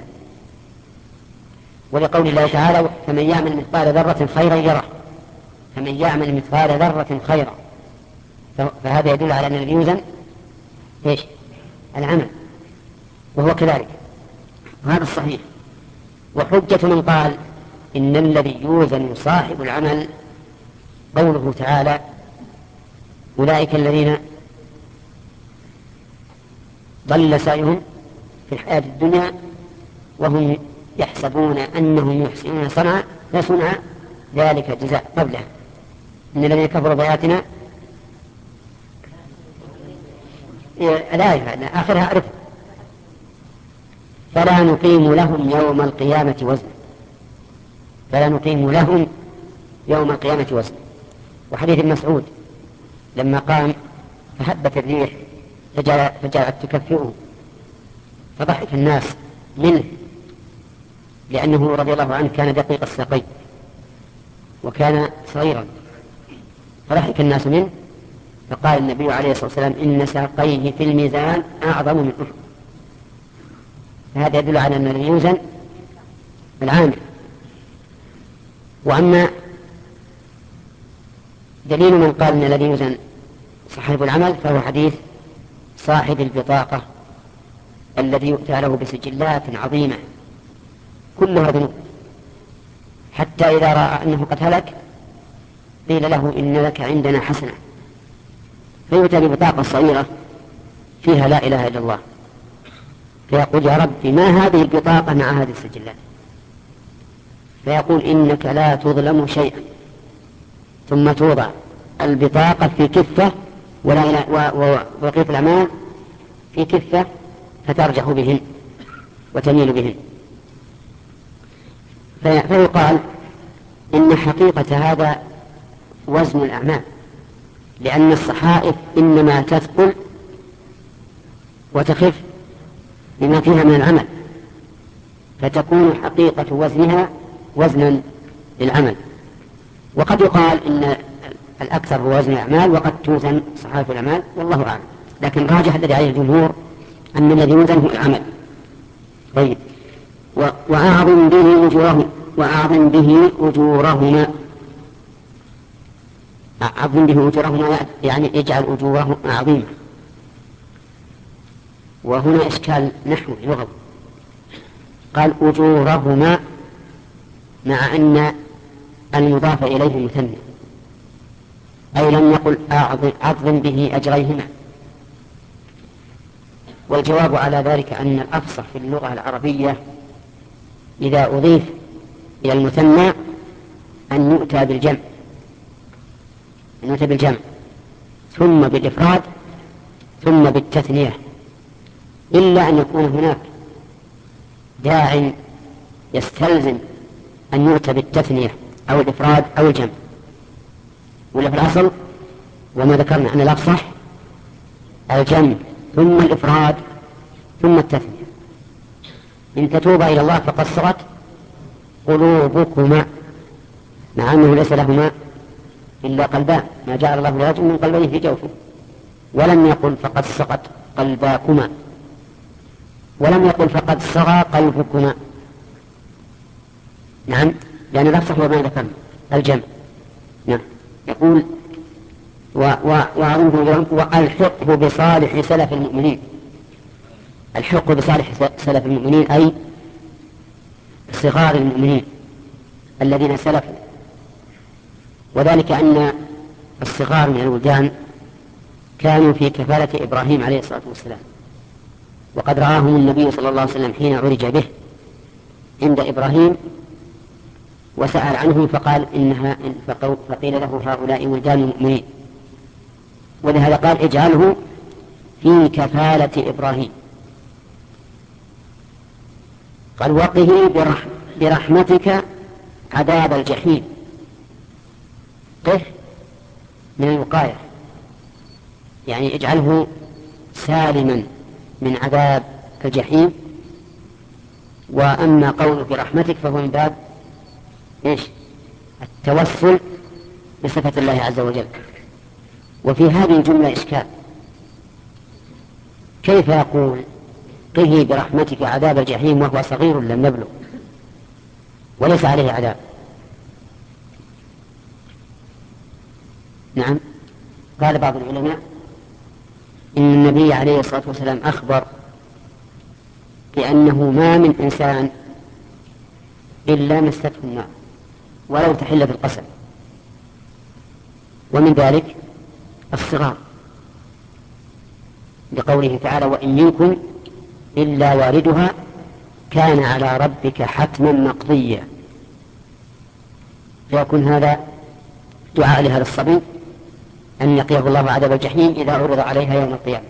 ولقول الله تعالى: فمن يعمل مثقال ذرة خيرا يره، فمن يعمل مثقال ذرة خيرا. فهذا يدل على أن الذي يوزن إيش؟ العمل، وهو كذلك، وهذا الصحيح. وحجة من قال إن الذي يوزن صاحب العمل قوله تعالى: أولئك الذين ضل سعيهم في الحياة الدنيا وهم يحسبون أنهم يحسنون صنعا فصنع ذلك جزاء قبله إن الذين كفروا بآياتنا الآية آخرها أعرف فلا نقيم لهم يوم القيامة وزنا، فلا نقيم لهم يوم القيامة وزنا. وحديث ابن مسعود لما قام فهبت الريح فجاءت تكفئه فضحك الناس منه، لأنه رضي الله عنه كان دقيق الساقين وكان صغيرا، فضحك الناس منه، فقال النبي عليه الصلاة والسلام: إن ساقيه في الميزان أعظم من أحد. فهذا يدل على أن الذي يوزن العامل. وأما دليل من قال أن الذي يوزن صاحب العمل فهو حديث صاحب البطاقة الذي يؤتى له بسجلات عظيمة كلها ذنوب، حتى إذا رأى أنه قد هلك قيل له: إن لك عندنا حسنة، فيؤتى ببطاقة صغيرة فيها لا إله إلا الله، فيقول: يا ربي ما هذه البطاقة مع هذه السجلات؟ فيقول: إنك لا تظلم شيئا. ثم توضع البطاقة في كفة وبقية الأعمال في كفة فترجح بهن وتميل بهن. فيقال إن حقيقة هذا وزن الأعمال، لأن الصحائف إنما تثقل وتخف بما فيها من العمل، فتكون حقيقة وزنها وزنا للعمل. وقد يقال إن الأكثر هو وزن الأعمال وقد توزن صحائف الأعمال، والله أعلم، لكن راجح الذي عليه الجمهور أن الذي يوزن هو العمل. طيب. وأعظم به أجورهم وأعظم به أجورهما أعظم به أجورهما يعني يجعل أجورهم عظيمة. وهنا إشكال نحو لغوي، قال أجورهما مع أن المضاف إليه مثنى، أي لم يقل أعظم به أجريهما. والجواب على ذلك أن الأفصح في اللغة العربية إذا أضيف إلى المثنى أن يؤتى بالجمع أن يؤتى بالجمع ثم بالإفراد ثم بالتثنية، إلا أن يكون هناك داع يستلزم أن يؤتى بالتثنية أو الإفراد أو الجمع. ولا في الأصل وما ذكرنا أن الأفصح الجمع ثم الإفراد ثم التثنية. إن تتوبا إلى الله فقد صغت قلوبكما، مع أنه ليس لهما إلا قلبان، ما جعل الله لرجل من قلبين في جوفه، ولم يقل فقد صغت قلباكما، ولم يقل فقد صغى قلبكما. نعم، لأن الأفصح وما ذكرنا الجمع. نعم. يقول والحقه بصالح سلف المؤمنين، الحق بصالح سلف المؤمنين أي صغار المؤمنين الذين سلفوا، وذلك أن الصغار من الولدان كانوا في كفالة إبراهيم عليه الصلاة والسلام، وقد رآهم النبي صلى الله عليه وسلم حين عرج به عند إبراهيم وسأل عنهم فقال إنها فقيل له هؤلاء ولدان المؤمنين، ولهذا قال اجعله في كفالة إبراهيم. قال وقه برح برحمتك عذاب الجحيم. قه من الوقاية، يعني اجعله سالما من عذاب الجحيم. وأما قوله برحمتك فهو من باب إيش؟ التوسل بصفة الله عز وجل. وفي هذه الجملة إشكال، كيف يقول قه برحمتك عذاب الجحيم وهو صغير لم يبلغ وليس عليه عذاب؟ نعم، قال بعض العلماء إن النبي عليه الصلاة والسلام أخبر بأنه ما من إنسان إلا مسته النار ولو تحل بالقسم، ومن ذلك الصغار، بقوله تعالى وإن منكم إلا واردها كان على ربك حتما مقضيا. فيكون هذا دعاء لهذا الصبي أن يقيه الله عذاب الجحيم إذا عرض عليها يوم القيامة.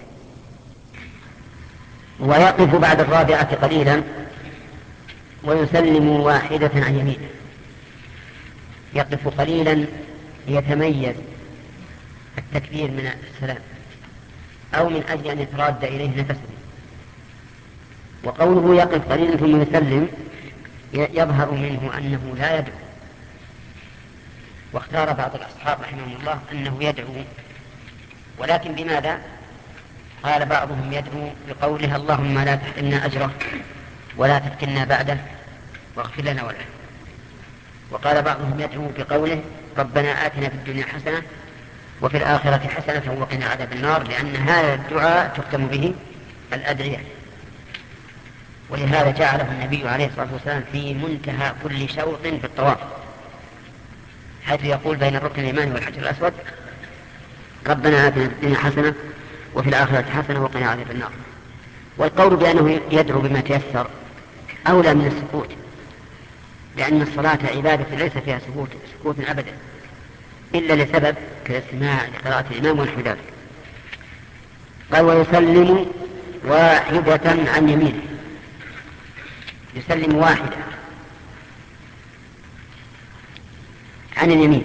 ويقف بعد الرابعة قليلا ويسلم واحدة عن يمينه. يقف قليلا ليتميز التكبير من السلام أو من أجل أن يتراد إليه نفسه. وقوله يقف قليلا ثم يسلم يظهر منه أنه لا يدعو. واختار بعض الأصحاب رحمهم الله أنه يدعو، ولكن بماذا؟ قال بعضهم يدعو بقوله اللهم لا تحرمنا أجره ولا تفتنا بعده واغفر لنا وله. وقال بعضهم يدعو بقوله ربنا آتنا في الدنيا حسنة وفي الآخرة حسنة وقنا عذاب النار، لأن هذا الدعاء تختم به الأدعية. ولهذا جعله النبي عليه الصلاة والسلام في منتهى كل شوط في الطواف، حيث يقول بين الركن اليماني والحجر الأسود ربنا آتنا في الدنيا حسنة وفي الآخرة حسنة وقنا عذاب النار. والقول بأنه يدعو بما تيسر أولى من السكوت، لأن الصلاة عبادة ليس فيها سكوت سكوت أبدا إلا لسبب كالاستماع لقراءة الإمام ونحو ذلك. قال ويسلم واحدة عن يمينه. يسلم واحدة عن اليمين،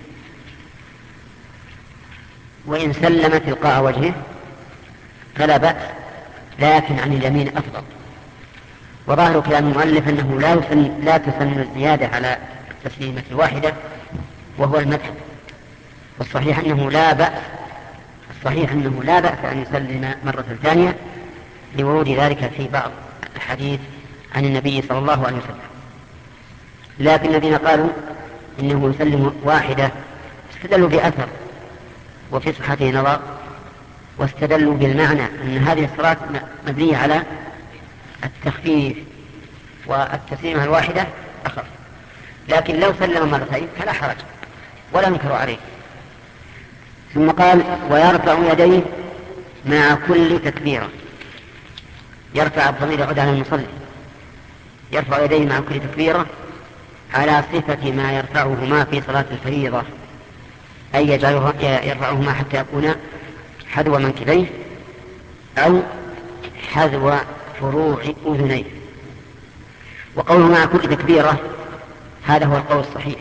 وإن سلم تلقاء وجهه فلا بأس، لكن عن اليمين أفضل. وظاهر كلام المؤلف أنه لا يسن لا تسن الزيادة على التسليمة الواحدة وهو المذهب، والصحيح أنه لا بأس الصحيح أنه لا بأس أن يسلم مرة ثانية لورود ذلك في بعض الحديث عن النبي صلى الله عليه وسلم. لكن الذين قالوا إنه يسلم واحدة استدلوا بأثر وفي صحته نظر، واستدلوا بالمعنى أن هذه الصلاة مبنية على التخفيف والتسليمة الواحدة أخف، لكن لو سلم مرتين فلا حرج ولا ينكر عليه. ثم قال ويرفع يديه مع كل تكبيرة. يرفع الضمير يعود على المصلي، يرفع يديه مع كل تكبيرة على صفة ما يرفعهما في صلاة الفريضة، أي يرفعهما حتى يكون حذو منكبيه أو حذو فروع أذنيه. وقوله مع كل تكبيرة هذا هو القول الصحيح،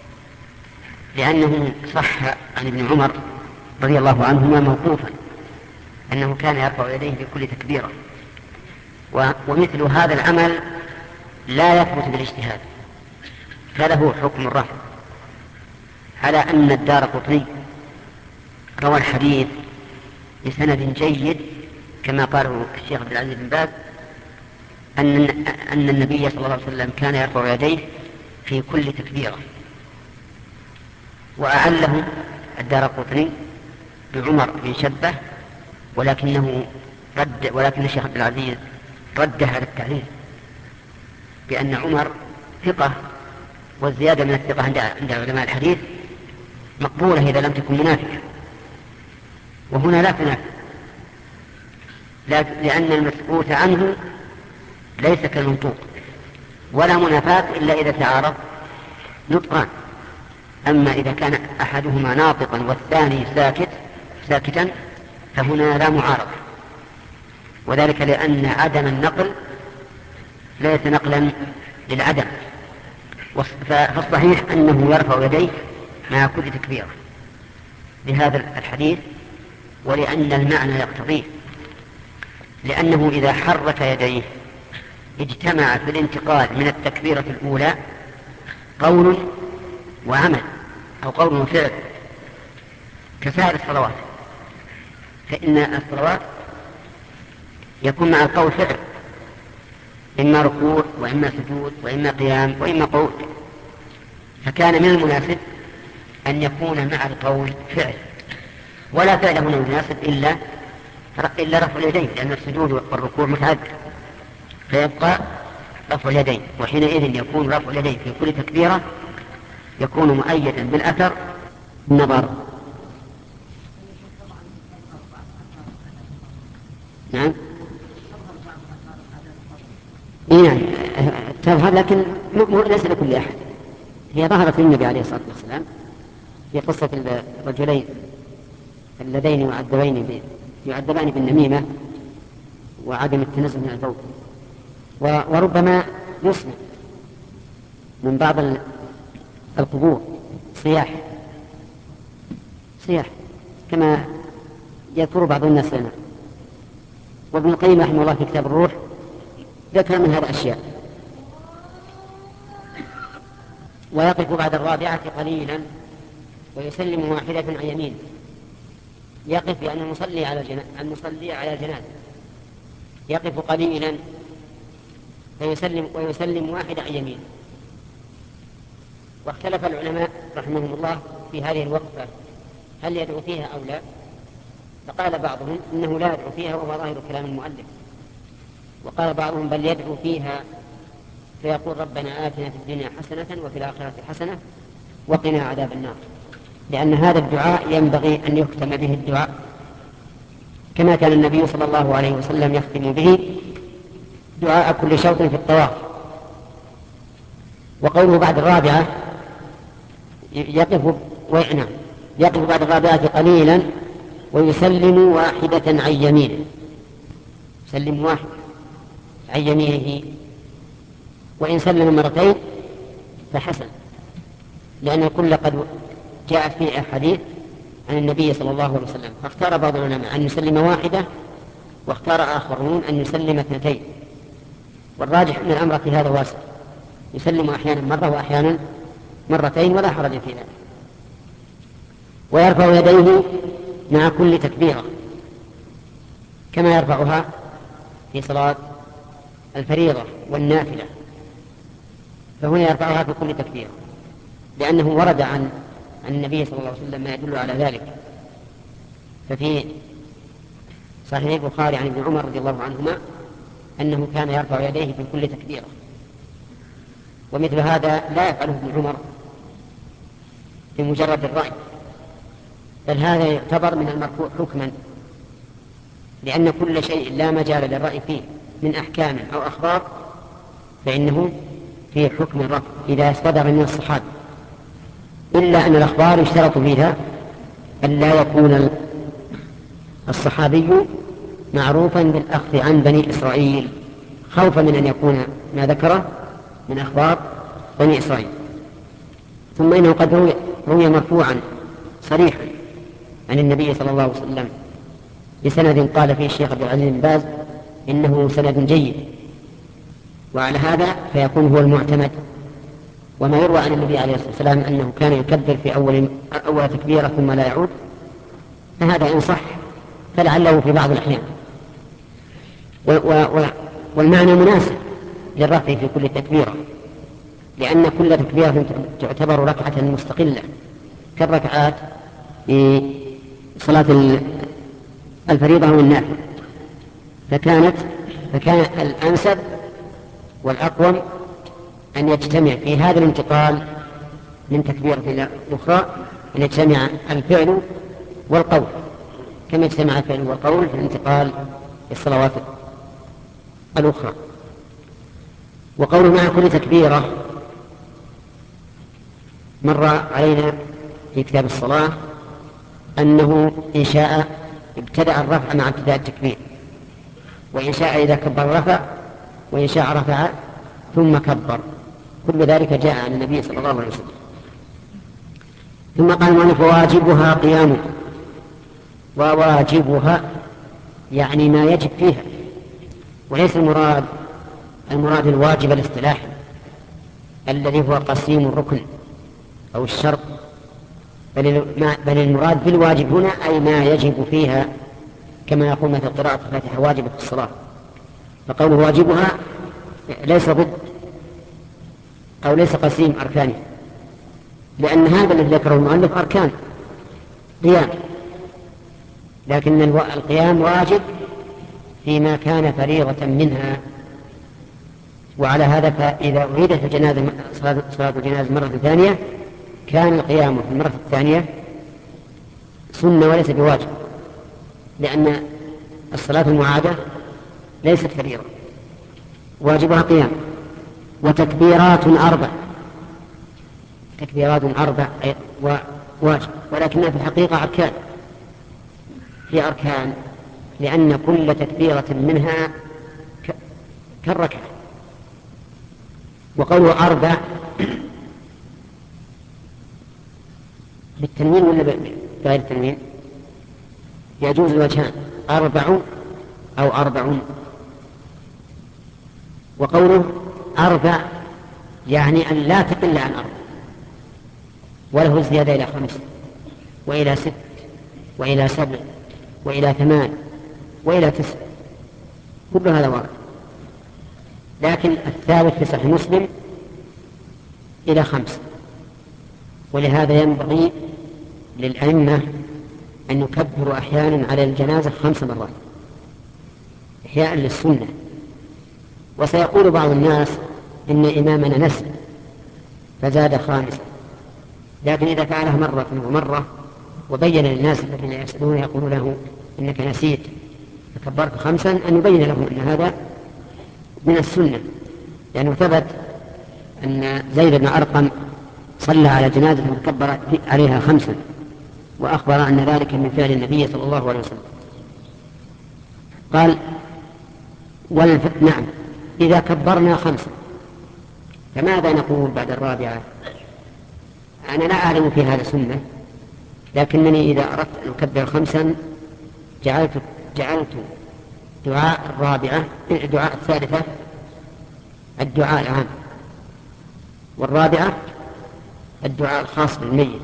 لأنه صح عن ابن عمر رضي الله عنهما موقوفا أنه كان يرفع يديه بكل تكبيرة. ومثل هذا العمل لا يثبت بالاجتهاد، فله حكم الرفع، على أن الدارقطني روى الحديث بسند جيد كما قاله الشيخ عبد العزيز بن باز أن أن النبي صلى الله عليه وسلم كان يرفع يديه في كل تكبيرة، وأعله الدارقطني بعمر بن شبه، ولكنه رد ولكن الشيخ عبد العزيز رد هذا التعليل بأن عمر ثقة، والزيادة من الثقة عند عند علماء الحديث مقبولة إذا لم تكن منافقة، وهنا لا تنافي، لأن المسكوت عنه ليس كالمنطوق، ولا منافاة إلا إذا تعارض نطقان. أما إذا كان أحدهما ناطقا والثاني ساكت ساكتا فهنا لا معارضة، وذلك لأن عدم النقل ليس نقلا للعدم، فالصحيح أنه يرفع يديه مع كل تكبيرة لهذا الحديث، ولأن المعنى يقتضيه، لأنه إذا حرك يديه اجتمع في الانتقال من التكبيرة الأولى قول وعمل أو قول وفعل كسائر الصلوات، فإن الصلوات يكون مع القول فعل، إما ركوع وإما سجود وإما قيام وإما قعود، فكان من المناسب أن يكون مع القول فعل، ولا فعل هنا مناسب إلا إلا رفع اليدين، لأن السجود والركوع متعدد، فيبقى رفع اليدين، وحينئذ يكون رفع اليدين في كل تكبيرة يكون مؤيدا بالأثر النظر. نعم يعني تظهر، لكن ليس لكل أحد. هي ظهرت للنبي عليه الصلاة والسلام في قصة الرجلين اللذين يعذبين يعذبان بالنميمة وعدم التنزه من البول، وربما يسمع من بعض القبور صياح صياح كما يذكر بعض الناس لنا. وابن القيم رحمه الله في كتاب الروح ذكر من هذا الأشياء. ويقف بعد الرابعة قليلا ويسلم واحدة عن يمينه، يقف لأن المصلي على الجنازة المصلي على الجنازة يقف قليلا ويسلم, ويسلم واحدة عن يمينه. واختلف العلماء رحمهم الله في هذه الوقفة هل يدعو فيها أو لا، فقال بعضهم إنه لا يدعو فيها وهو ظاهر كلام المؤلف، وقال بعضهم بل يدعو فيها فيقول ربنا آتنا في الدنيا حسنة وفي الآخرة حسنة وقنا عذاب النار، لأن هذا الدعاء ينبغي أن يختم به الدعاء كما كان النبي صلى الله عليه وسلم يختم به دعاء كل شوط في الطواف. وقوله بعد الرابعة يقف ويعنى يقف بعد الرابعة قليلا ويسلم واحدة عن يمينه، يسلم واحد عن يمينه، وإن سلم مرتين فحسن، لأن الكل قد جاء في أحاديث عن النبي صلى الله عليه وسلم، فاختار بعض العلماء أن يسلم واحدة واختار آخرون أن يسلم اثنتين، والراجح أن الأمر في هذا واسع، يسلم أحيانا مرة وأحيانا مرتين ولا حرج في ذلك. ويرفع يديه مع كل تكبيرة كما يرفعها في صلاة الفريضة والنافلة، فهنا يرفعها في كل تكبيرة، لأنه ورد عن عن النبي صلى الله عليه وسلم ما يدل على ذلك. ففي صحيح البخاري عن ابن عمر رضي الله عنهما أنه كان يرفع يديه في كل تكبيرة، ومثل هذا لا يفعله ابن عمر بمجرد الرأي، بل هذا يعتبر من المرفوع حكما، لأن كل شيء لا مجال للرأي فيه من أحكام أو أخبار فإنه في حكم الرفع إذا صدر من الصحابة، إلا أن الأخبار يشترط فيها أن لا يكون الصحابي معروفا بالأخذ عن بني إسرائيل، خوفا من أن يكون ما ذكره من أخبار بني إسرائيل. ثم إنه قد روي, روي مرفوعا صريحا عن النبي صلى الله عليه وسلم بسند قال فيه الشيخ عبد العزيز بن باز إنه سند جيد، وعلى هذا فيكون هو المعتمد. وما يروى عن النبي عليه الصلاة والسلام أنه كان يكبر في أول, أول تكبيرة ثم لا يعود، فهذا إن صح فلعله في بعض الأحيان، و و والمعنى مناسب للرفع في كل تكبيرة، لأن كل تكبيرة تعتبر ركعة مستقلة كالركعات في صلاة الفريضة والنافلة، فكانت فكان الأنسب والأقوم أن يجتمع في هذا الانتقال من تكبيرة إلى أخرى أن يجتمع الفعل والقول كما يجتمع الفعل والقول في الانتقال للصلوات الأخرى. وقوله مع كل تكبيرة مر علينا في كتاب الصلاة أنه إن شاء ابتدأ الرفع مع ابتداء التكبير، وإن شاء إذا كبر رفع، وإن شاء رفع ثم كبر. كل ذلك جاء عن النبي صلى الله عليه وسلم. ثم قال المؤلف واجبها قيامه. وواجبها يعني ما يجب فيها، وليس المراد المراد الواجب الاصطلاحي الذي هو قسيم الركن أو الشرط، بل المراد بالواجب هنا أي ما يجب فيها، كما يقول مثل قراءة الفاتحة واجبة في الصلاة، فقوله واجبها ليس ضد أو ليس قسيم أركانه، لأن هذا الذي ذكره المؤلف أركان قيام، لكن القيام واجب فيما كان فريضة منها. وعلى هذا فإذا أعيدت الجنازة صلاة الجنازة مرة ثانية كان القيام في المرة الثانية سنة وليس بواجب، لأن الصلاة المعادة ليست فريضة، واجبها قيام. وتكبيرات أربع، تكبيرات أربع واجب، ولكنها في الحقيقة أركان، هي أركان لأن كل تكبيرة منها كالركعة. وقوله أربع بالتنوين ولا بغير التنوين؟ يجوز الوجهان، أربع أو أربعون. وقوله أربع يعني أن لا تقل عن أربع، وله زيادة إلى خمس وإلى ست وإلى سبع وإلى ثمان وإلى تسع، كل هذا وارد. لكن الثابت في صحيح مسلم إلى خمس. ولهذا ينبغي للأئمة أن يكبروا أحيانا على الجنازة خمس مرات إحياء للسنة. وسيقول بعض الناس إن إمامنا نسي فزاد خامسا، لكن إذا فعلها مرة ومرة وبين للناس الذين يسألون يقول له إنك نسيت فكبرت خمسا، أن يبين له أن هذا من السنة، لأنه ثبت أن زيد بن أرقم صلى على جنازة وكبر عليها خمسا، وأخبر أن ذلك من فعل النبي صلى الله عليه وسلم. قال والف... نعم إذا كبرنا خمسا فماذا نقول بعد الرابعة؟ أنا لا أعلم في هذا سنة، لكنني إذا أردت أن أكبر خمسا جعلت جعلت دعاء الرابعة دعاء الثالثة الدعاء العام، والرابعة الدعاء الخاص بالميت،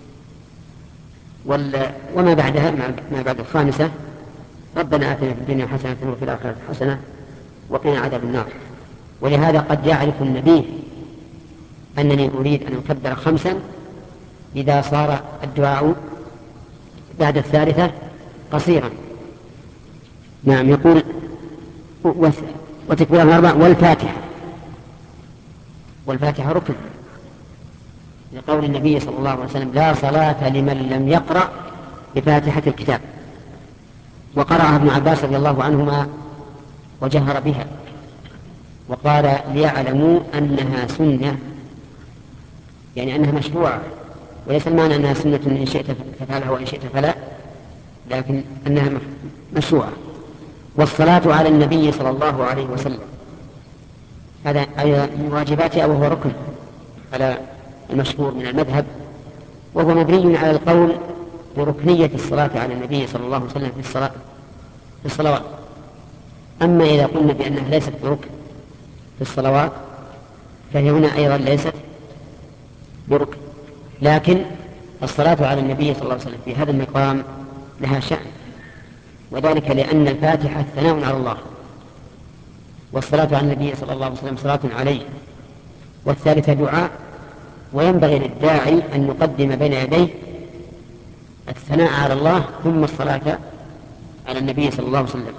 وما بعدها ما بعد الخامسة ربنا آتنا في الدنيا حسنة وفي الآخرة حسنة وقنا عذاب النار. ولهذا قد يعرف النبي أنني أريد أن أكبر خمسا إذا صار الدعاء بعد الثالثة قصيرا. نعم. يقول وتكبير الأربع والفاتحة، والفاتحة ركن لقول النبي صلى الله عليه وسلم لا صلاة لمن لم يقرأ بفاتحة الكتاب. وقرأها ابن عباس رضي الله عنهما وجهر بها وقال ليعلموا أنها سنة، يعني أنها مشروعة، وليس المعنى أنها سنة إن شئت ففعلها وإن شئت فلا، لكن أنها مشروعة. والصلاة على النبي صلى الله عليه وسلم هذا أيضا من واجباتها، وهو ركن على المشهور من المذهب، وهو مبني على القول بركنية الصلاة على النبي صلى الله عليه وسلم في الصلاة في الصلوات. أما إذا قلنا بأنها ليست بركن في الصلوات فهي هنا أيضا ليست بركن، لكن الصلاة على النبي صلى الله عليه وسلم في هذا المقام لها شأن، وذلك لأن الفاتحة ثناء على الله، والصلاة على النبي صلى الله عليه وسلم صلاة عليه، والثالثة دعاء، وينبغي للداعي أن يقدم بين يديه الثناء على الله ثم الصلاة على النبي صلى الله عليه وسلم.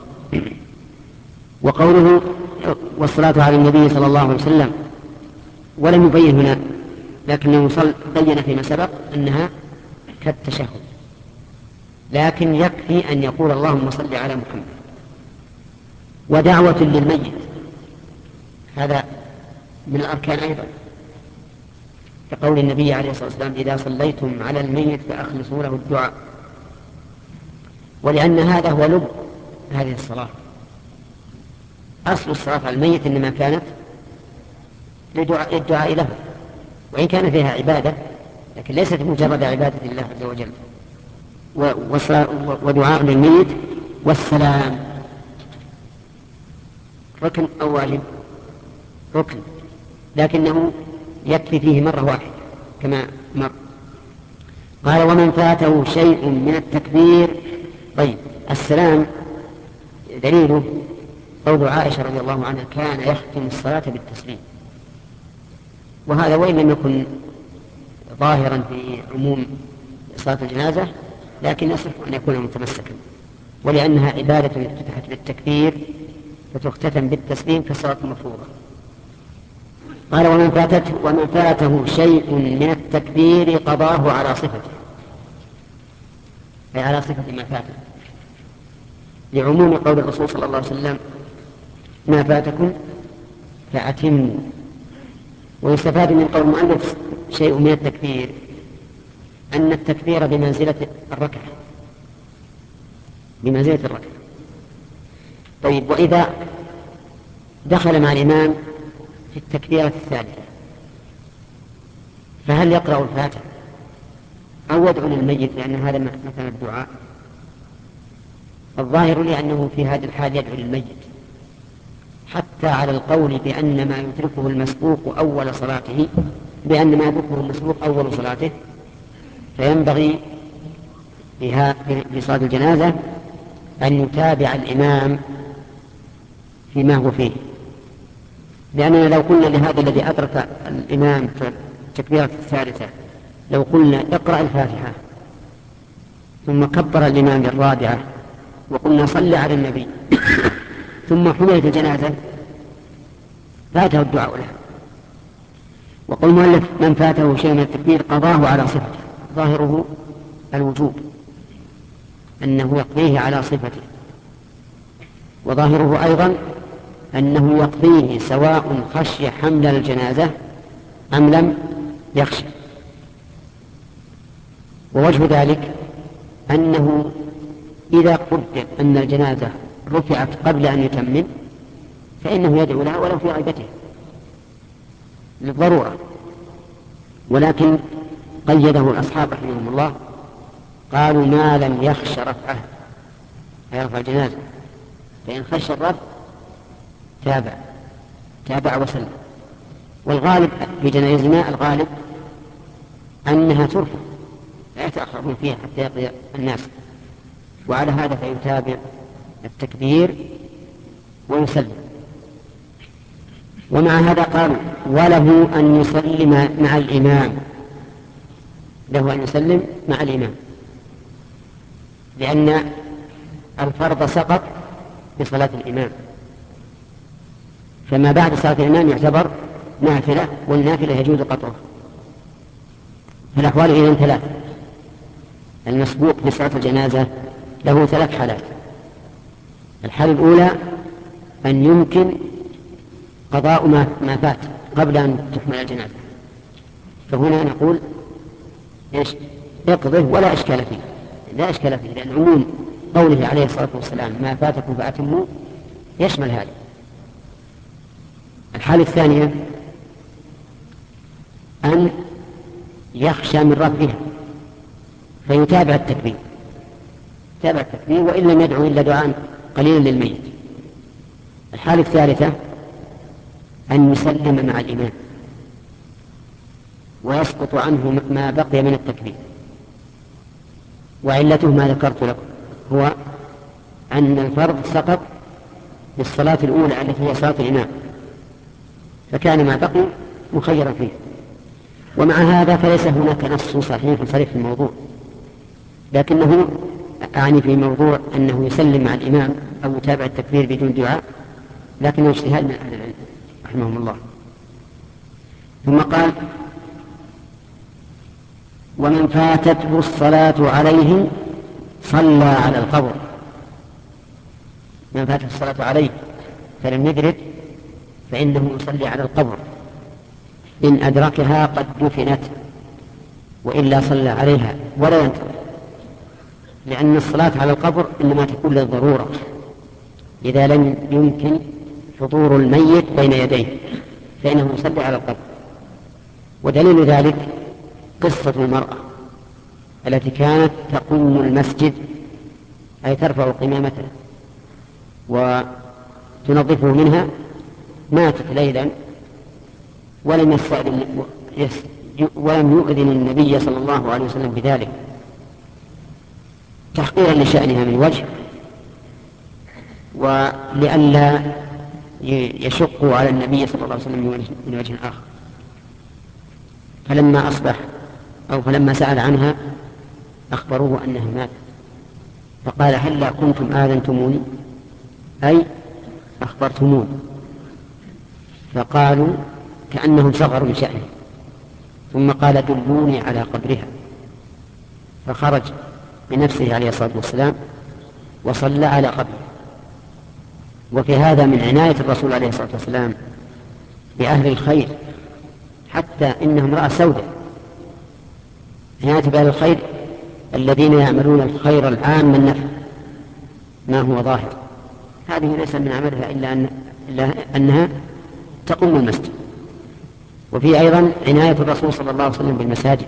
وقوله والصلاة على النبي صلى الله عليه وسلم ولم يبين هنا، لكنه بين فيما سبق أنها كالتشهد، لكن يكفي أن يقول اللهم صل على محمد. ودعوة للميت هذا من الأركان أيضا، كقول النبي عليه الصلاة والسلام إذا صليتم على الميت فأخلصوا له الدعاء، ولأن هذا هو لب هذه الصلاة، أصل الصلاة على الميت إنما كانت لدعاء الدعاء له، وإن كان فيها عبادة لكن ليست مجرد عبادة الله عز وجل. ودعاء للميت والسلام ركن أو واجب؟ ركن، لكنه يكفي فيه مرة واحدة كما مر. قال ومن فاته شيء من التكبير. طيب السلام دليله قول عائشة رضي الله عنها كان يختم الصلاة بالتسليم، وهذا وإن لم يكن ظاهرا في عموم صلاة الجنازة لكن يصح أن يكون متمسكا، ولأنها عبادة افتتحت بالتكبير فتختتم بالتسليم كالصلاة المفروضة. قال ومن فاتته, ومن فاته شيء من التكبير قضاه على صفته، أي على صفة ما فاته، لعموم قول الرسول صلى الله عليه وسلم ما فاتكم فأتموا. ويستفاد من قول المؤلف شيء من التكبير أن التكبير بمنزلة الركعة، بمنزلة الركعة. طيب وإذا دخل مع الإمام في التكبيرة الثالثة فهل يقرأ الفاتحة أو يدعو للميت لأن هذا مثلا الدعاء؟ الظاهر لي أنه في هذه الحال يدعو للميت، حتى على القول بأن ما يتركه المسبوق أول صلاته بأن ما يتركه المسبوق أول صلاته فينبغي في صلاة الجنازة أن يتابع الإمام فيما هو فيه، لأننا لو قلنا لهذا الذي أدرك الإمام في التكبيرة الثالثة لو قلنا اقرأ الفاتحة ثم كبر الإمام الرابعة وقلنا صل على النبي ثم حملت الجنازة فاته الدعاء له. وقل مؤلف من فاته شيء من التكبير قضاه على صفته، ظاهره الوجوب أنه يقضيه على صفته، وظاهره أيضا أنه يقضيه سواء خشي حمل الجنازة أم لم يخشى. ووجه ذلك أنه إذا قدر أن الجنازة رفعت قبل أن يتمم فإنه يدعو لها ولو في غيبته للضرورة، ولكن قيده الأصحاب رحمهم الله قالوا ما لم يخش رفعه يرفع الجنازة، فإن خش الرفع تابع تابع وسلم. والغالب في جنازنا الغالب أنها ترفع لا يتأخرون فيها حتى يقضي الناس، وعلى هذا فيتابع التكبير ويسلم. ومع هذا قالوا وله أن يسلم مع الإمام، له أن يسلم مع الإمام، لأن الفرض سقط بصلاة الإمام، فما بعد صلاة الإمام يعتبر نافلة، والنافلة يجوز قطعها. فالأحوال إذن ثلاث: المسبوق بصلاة الجنازة له ثلاث حالات. الحالة الأولى أن يمكن قضاء ما فات قبل أن تحمل الجنازة، فهنا نقول إيش؟ اقضه ولا إشكال فيه، لا إشكال فيه، لأن عموم قوله عليه الصلاة والسلام ما فاتكم فأتموا يشمل هذا. الحالة الثانية أن يخشى من رفعها فيتابع التكبير، تابع التكبير وإن لم يدعو إلا دعاء قليلا للميت. الحالة الثالثة أن يسلم مع الإمام ويسقط عنه ما بقي من التكبير، وعلته ما ذكرت لكم، هو أن الفرض سقط بالصلاة الأولى التي هي صلاة الإمام، فكان ما بقي مخيرا فيه. ومع هذا فليس هناك نص صحيح صريح في الموضوع، لكنه أعني في موضوع أنه يسلم مع الإمام أو يتابع التكبير بدون دعاء، لكنه اجتهاد من أهل العلم رحمهم الله. ثم قال ومن فاتته الصلاة عليه صلى على القبر. من فاتته الصلاة عليه فلم يدرك فإنه يصلي على القبر إن أدركها قد دفنت، وإلا صلى عليها ولا ينتظر، لأن الصلاة على القبر إنما تكون للضرورة، إذا لم يمكن حضور الميت بين يديه فإنه يصلي على القبر. ودليل ذلك قصة المرأة التي كانت تقوم المسجد، أي ترفع قمامته وتنظفه منها، ماتت ليلا ولم يستأذن ولم يؤذن النبي صلى الله عليه وسلم بذلك تحقيرا لشأنها من وجه، ولئلا يشقوا على النبي صلى الله عليه وسلم من وجه آخر. فلما أصبح أو فلما سأل عنها أخبروه أنها ماتت، فقال هلا كنتم آذنتموني أي أخبرتموني؟ فقالوا كأنهم صغروا من شأنه. ثم قال دلوني على قبرها، فخرج بنفسه عليه الصلاة والسلام وصلى على قبره. وفي هذا من عناية الرسول عليه الصلاة والسلام بأهل الخير، حتى إنهم امرأة سوداء، عناية بأهل الخير الذين يعملون الخير العام النفع ما هو ظاهر. هذه ليس من عملها إلا, أن إلا أنها تقوم المسجد. وفي أيضا عناية الرسول صلى الله عليه وسلم بالمساجد،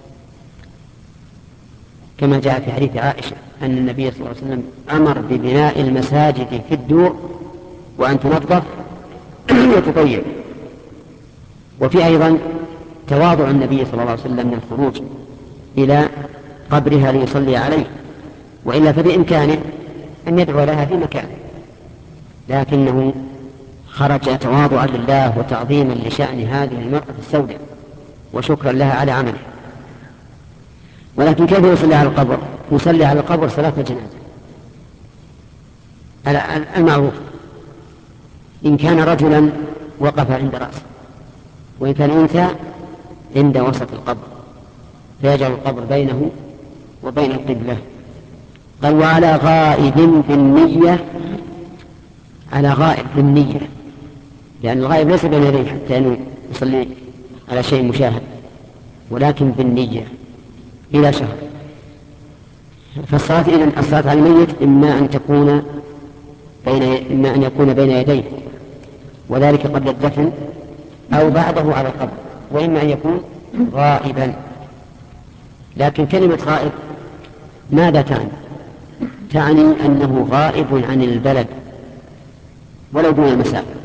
كما جاء في حديث عائشة أن النبي صلى الله عليه وسلم أمر ببناء المساجد في الدور وأن تنظف وتطيب. وفي أيضا تواضع النبي صلى الله عليه وسلم من الخروج إلى قبرها ليصلي عليه، وإلا فبإمكانه أن يدعو لها في مكان، لكنه خرج تواضعا لله وتعظيما لشأن هذه المرأة السوداء وشكرا لها على عمله. ولكن كيف يصلي على القبر؟ يصلي على القبر صلاة الجنازة المعروف، إن كان رجلا وقف عند رأسه، وإن كان أنثى عند وسط القبر، فيجعل القبر بينه وبين القبلة. قال وعلى غائب بالنية، على غائب بالنية، لأن الغائب ليس بين يديه حتى أنه يصلي على شيء مشاهد، ولكن بالنية إلى شهر. فالصلاة إذن الصلاة على الميت إما أن تكون بين إما أن يكون بين يديه، وذلك قبل الدفن أو بعده على القبر، وإما أن يكون غائبا. لكن كلمة غائب ماذا تعني؟ تعني أنه غائب عن البلد ولو دون المسافة،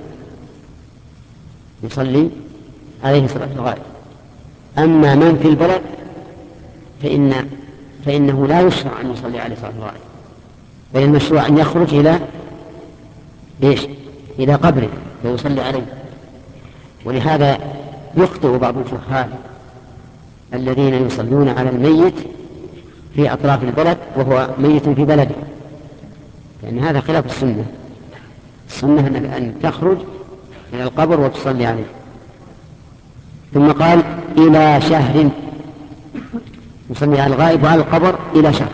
يصلي عليه صلاة الغائب. أما من في البلد فإن فإنه لا يشرع أن يصلي عليه صلاة الغائب، بل المشروع أن يخرج إلى إيش؟ إلى قبره ويصلي عليه. ولهذا يخطئ بعض الفقهاء الذين يصلون على الميت في أطراف البلد وهو ميت في بلده، لأن هذا خلاف السنة. السنة أن تخرج إلى القبر وتصلي عليه. ثم قال إلى شهر، يصلي على الغائب وعلى القبر إلى شهر،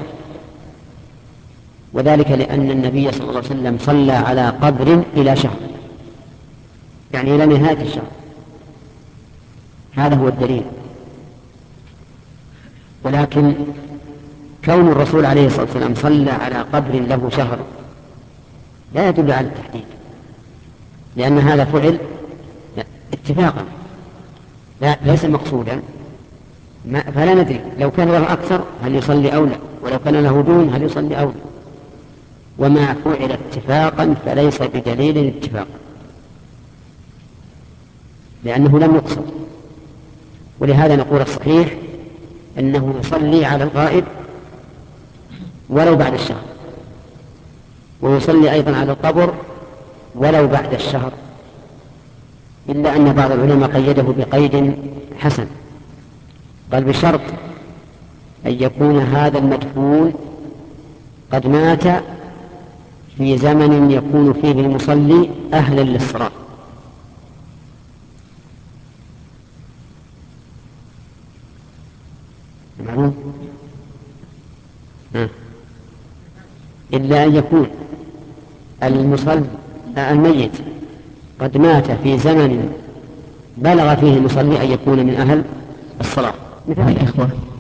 وذلك لأن النبي صلى الله عليه وسلم صلى على قبر إلى شهر، يعني إلى نهاية الشهر. هذا هو الدليل. ولكن كون الرسول عليه الصلاة والسلام صلى على قبر له شهر لا يدل على التحديد، لأن هذا فعل اتفاقا لا ليس مقصودا، فلا ندري لو كان له أكثر هل يصلي أو لا، ولو كان له دون هل يصلي أو لا. وما فعل اتفاقا فليس بدليل اتفاقا، لأنه لم يقصد. ولهذا نقول الصحيح أنه يصلي على الغائب ولو بعد الشهر، ويصلي أيضا على القبر ولو بعد الشهر، إلا أن بعض العلماء قيده بقيد حسن، قال بشرط أن يكون هذا المدفون قد مات في زمن يكون فيه المصلي أهلا للصلاة. معلوم؟ إلا أن يكون المصلي الميت قد مات في زمن بلغ فيه المصلي أن يكون من أهل الصلاة. مثل الإخوة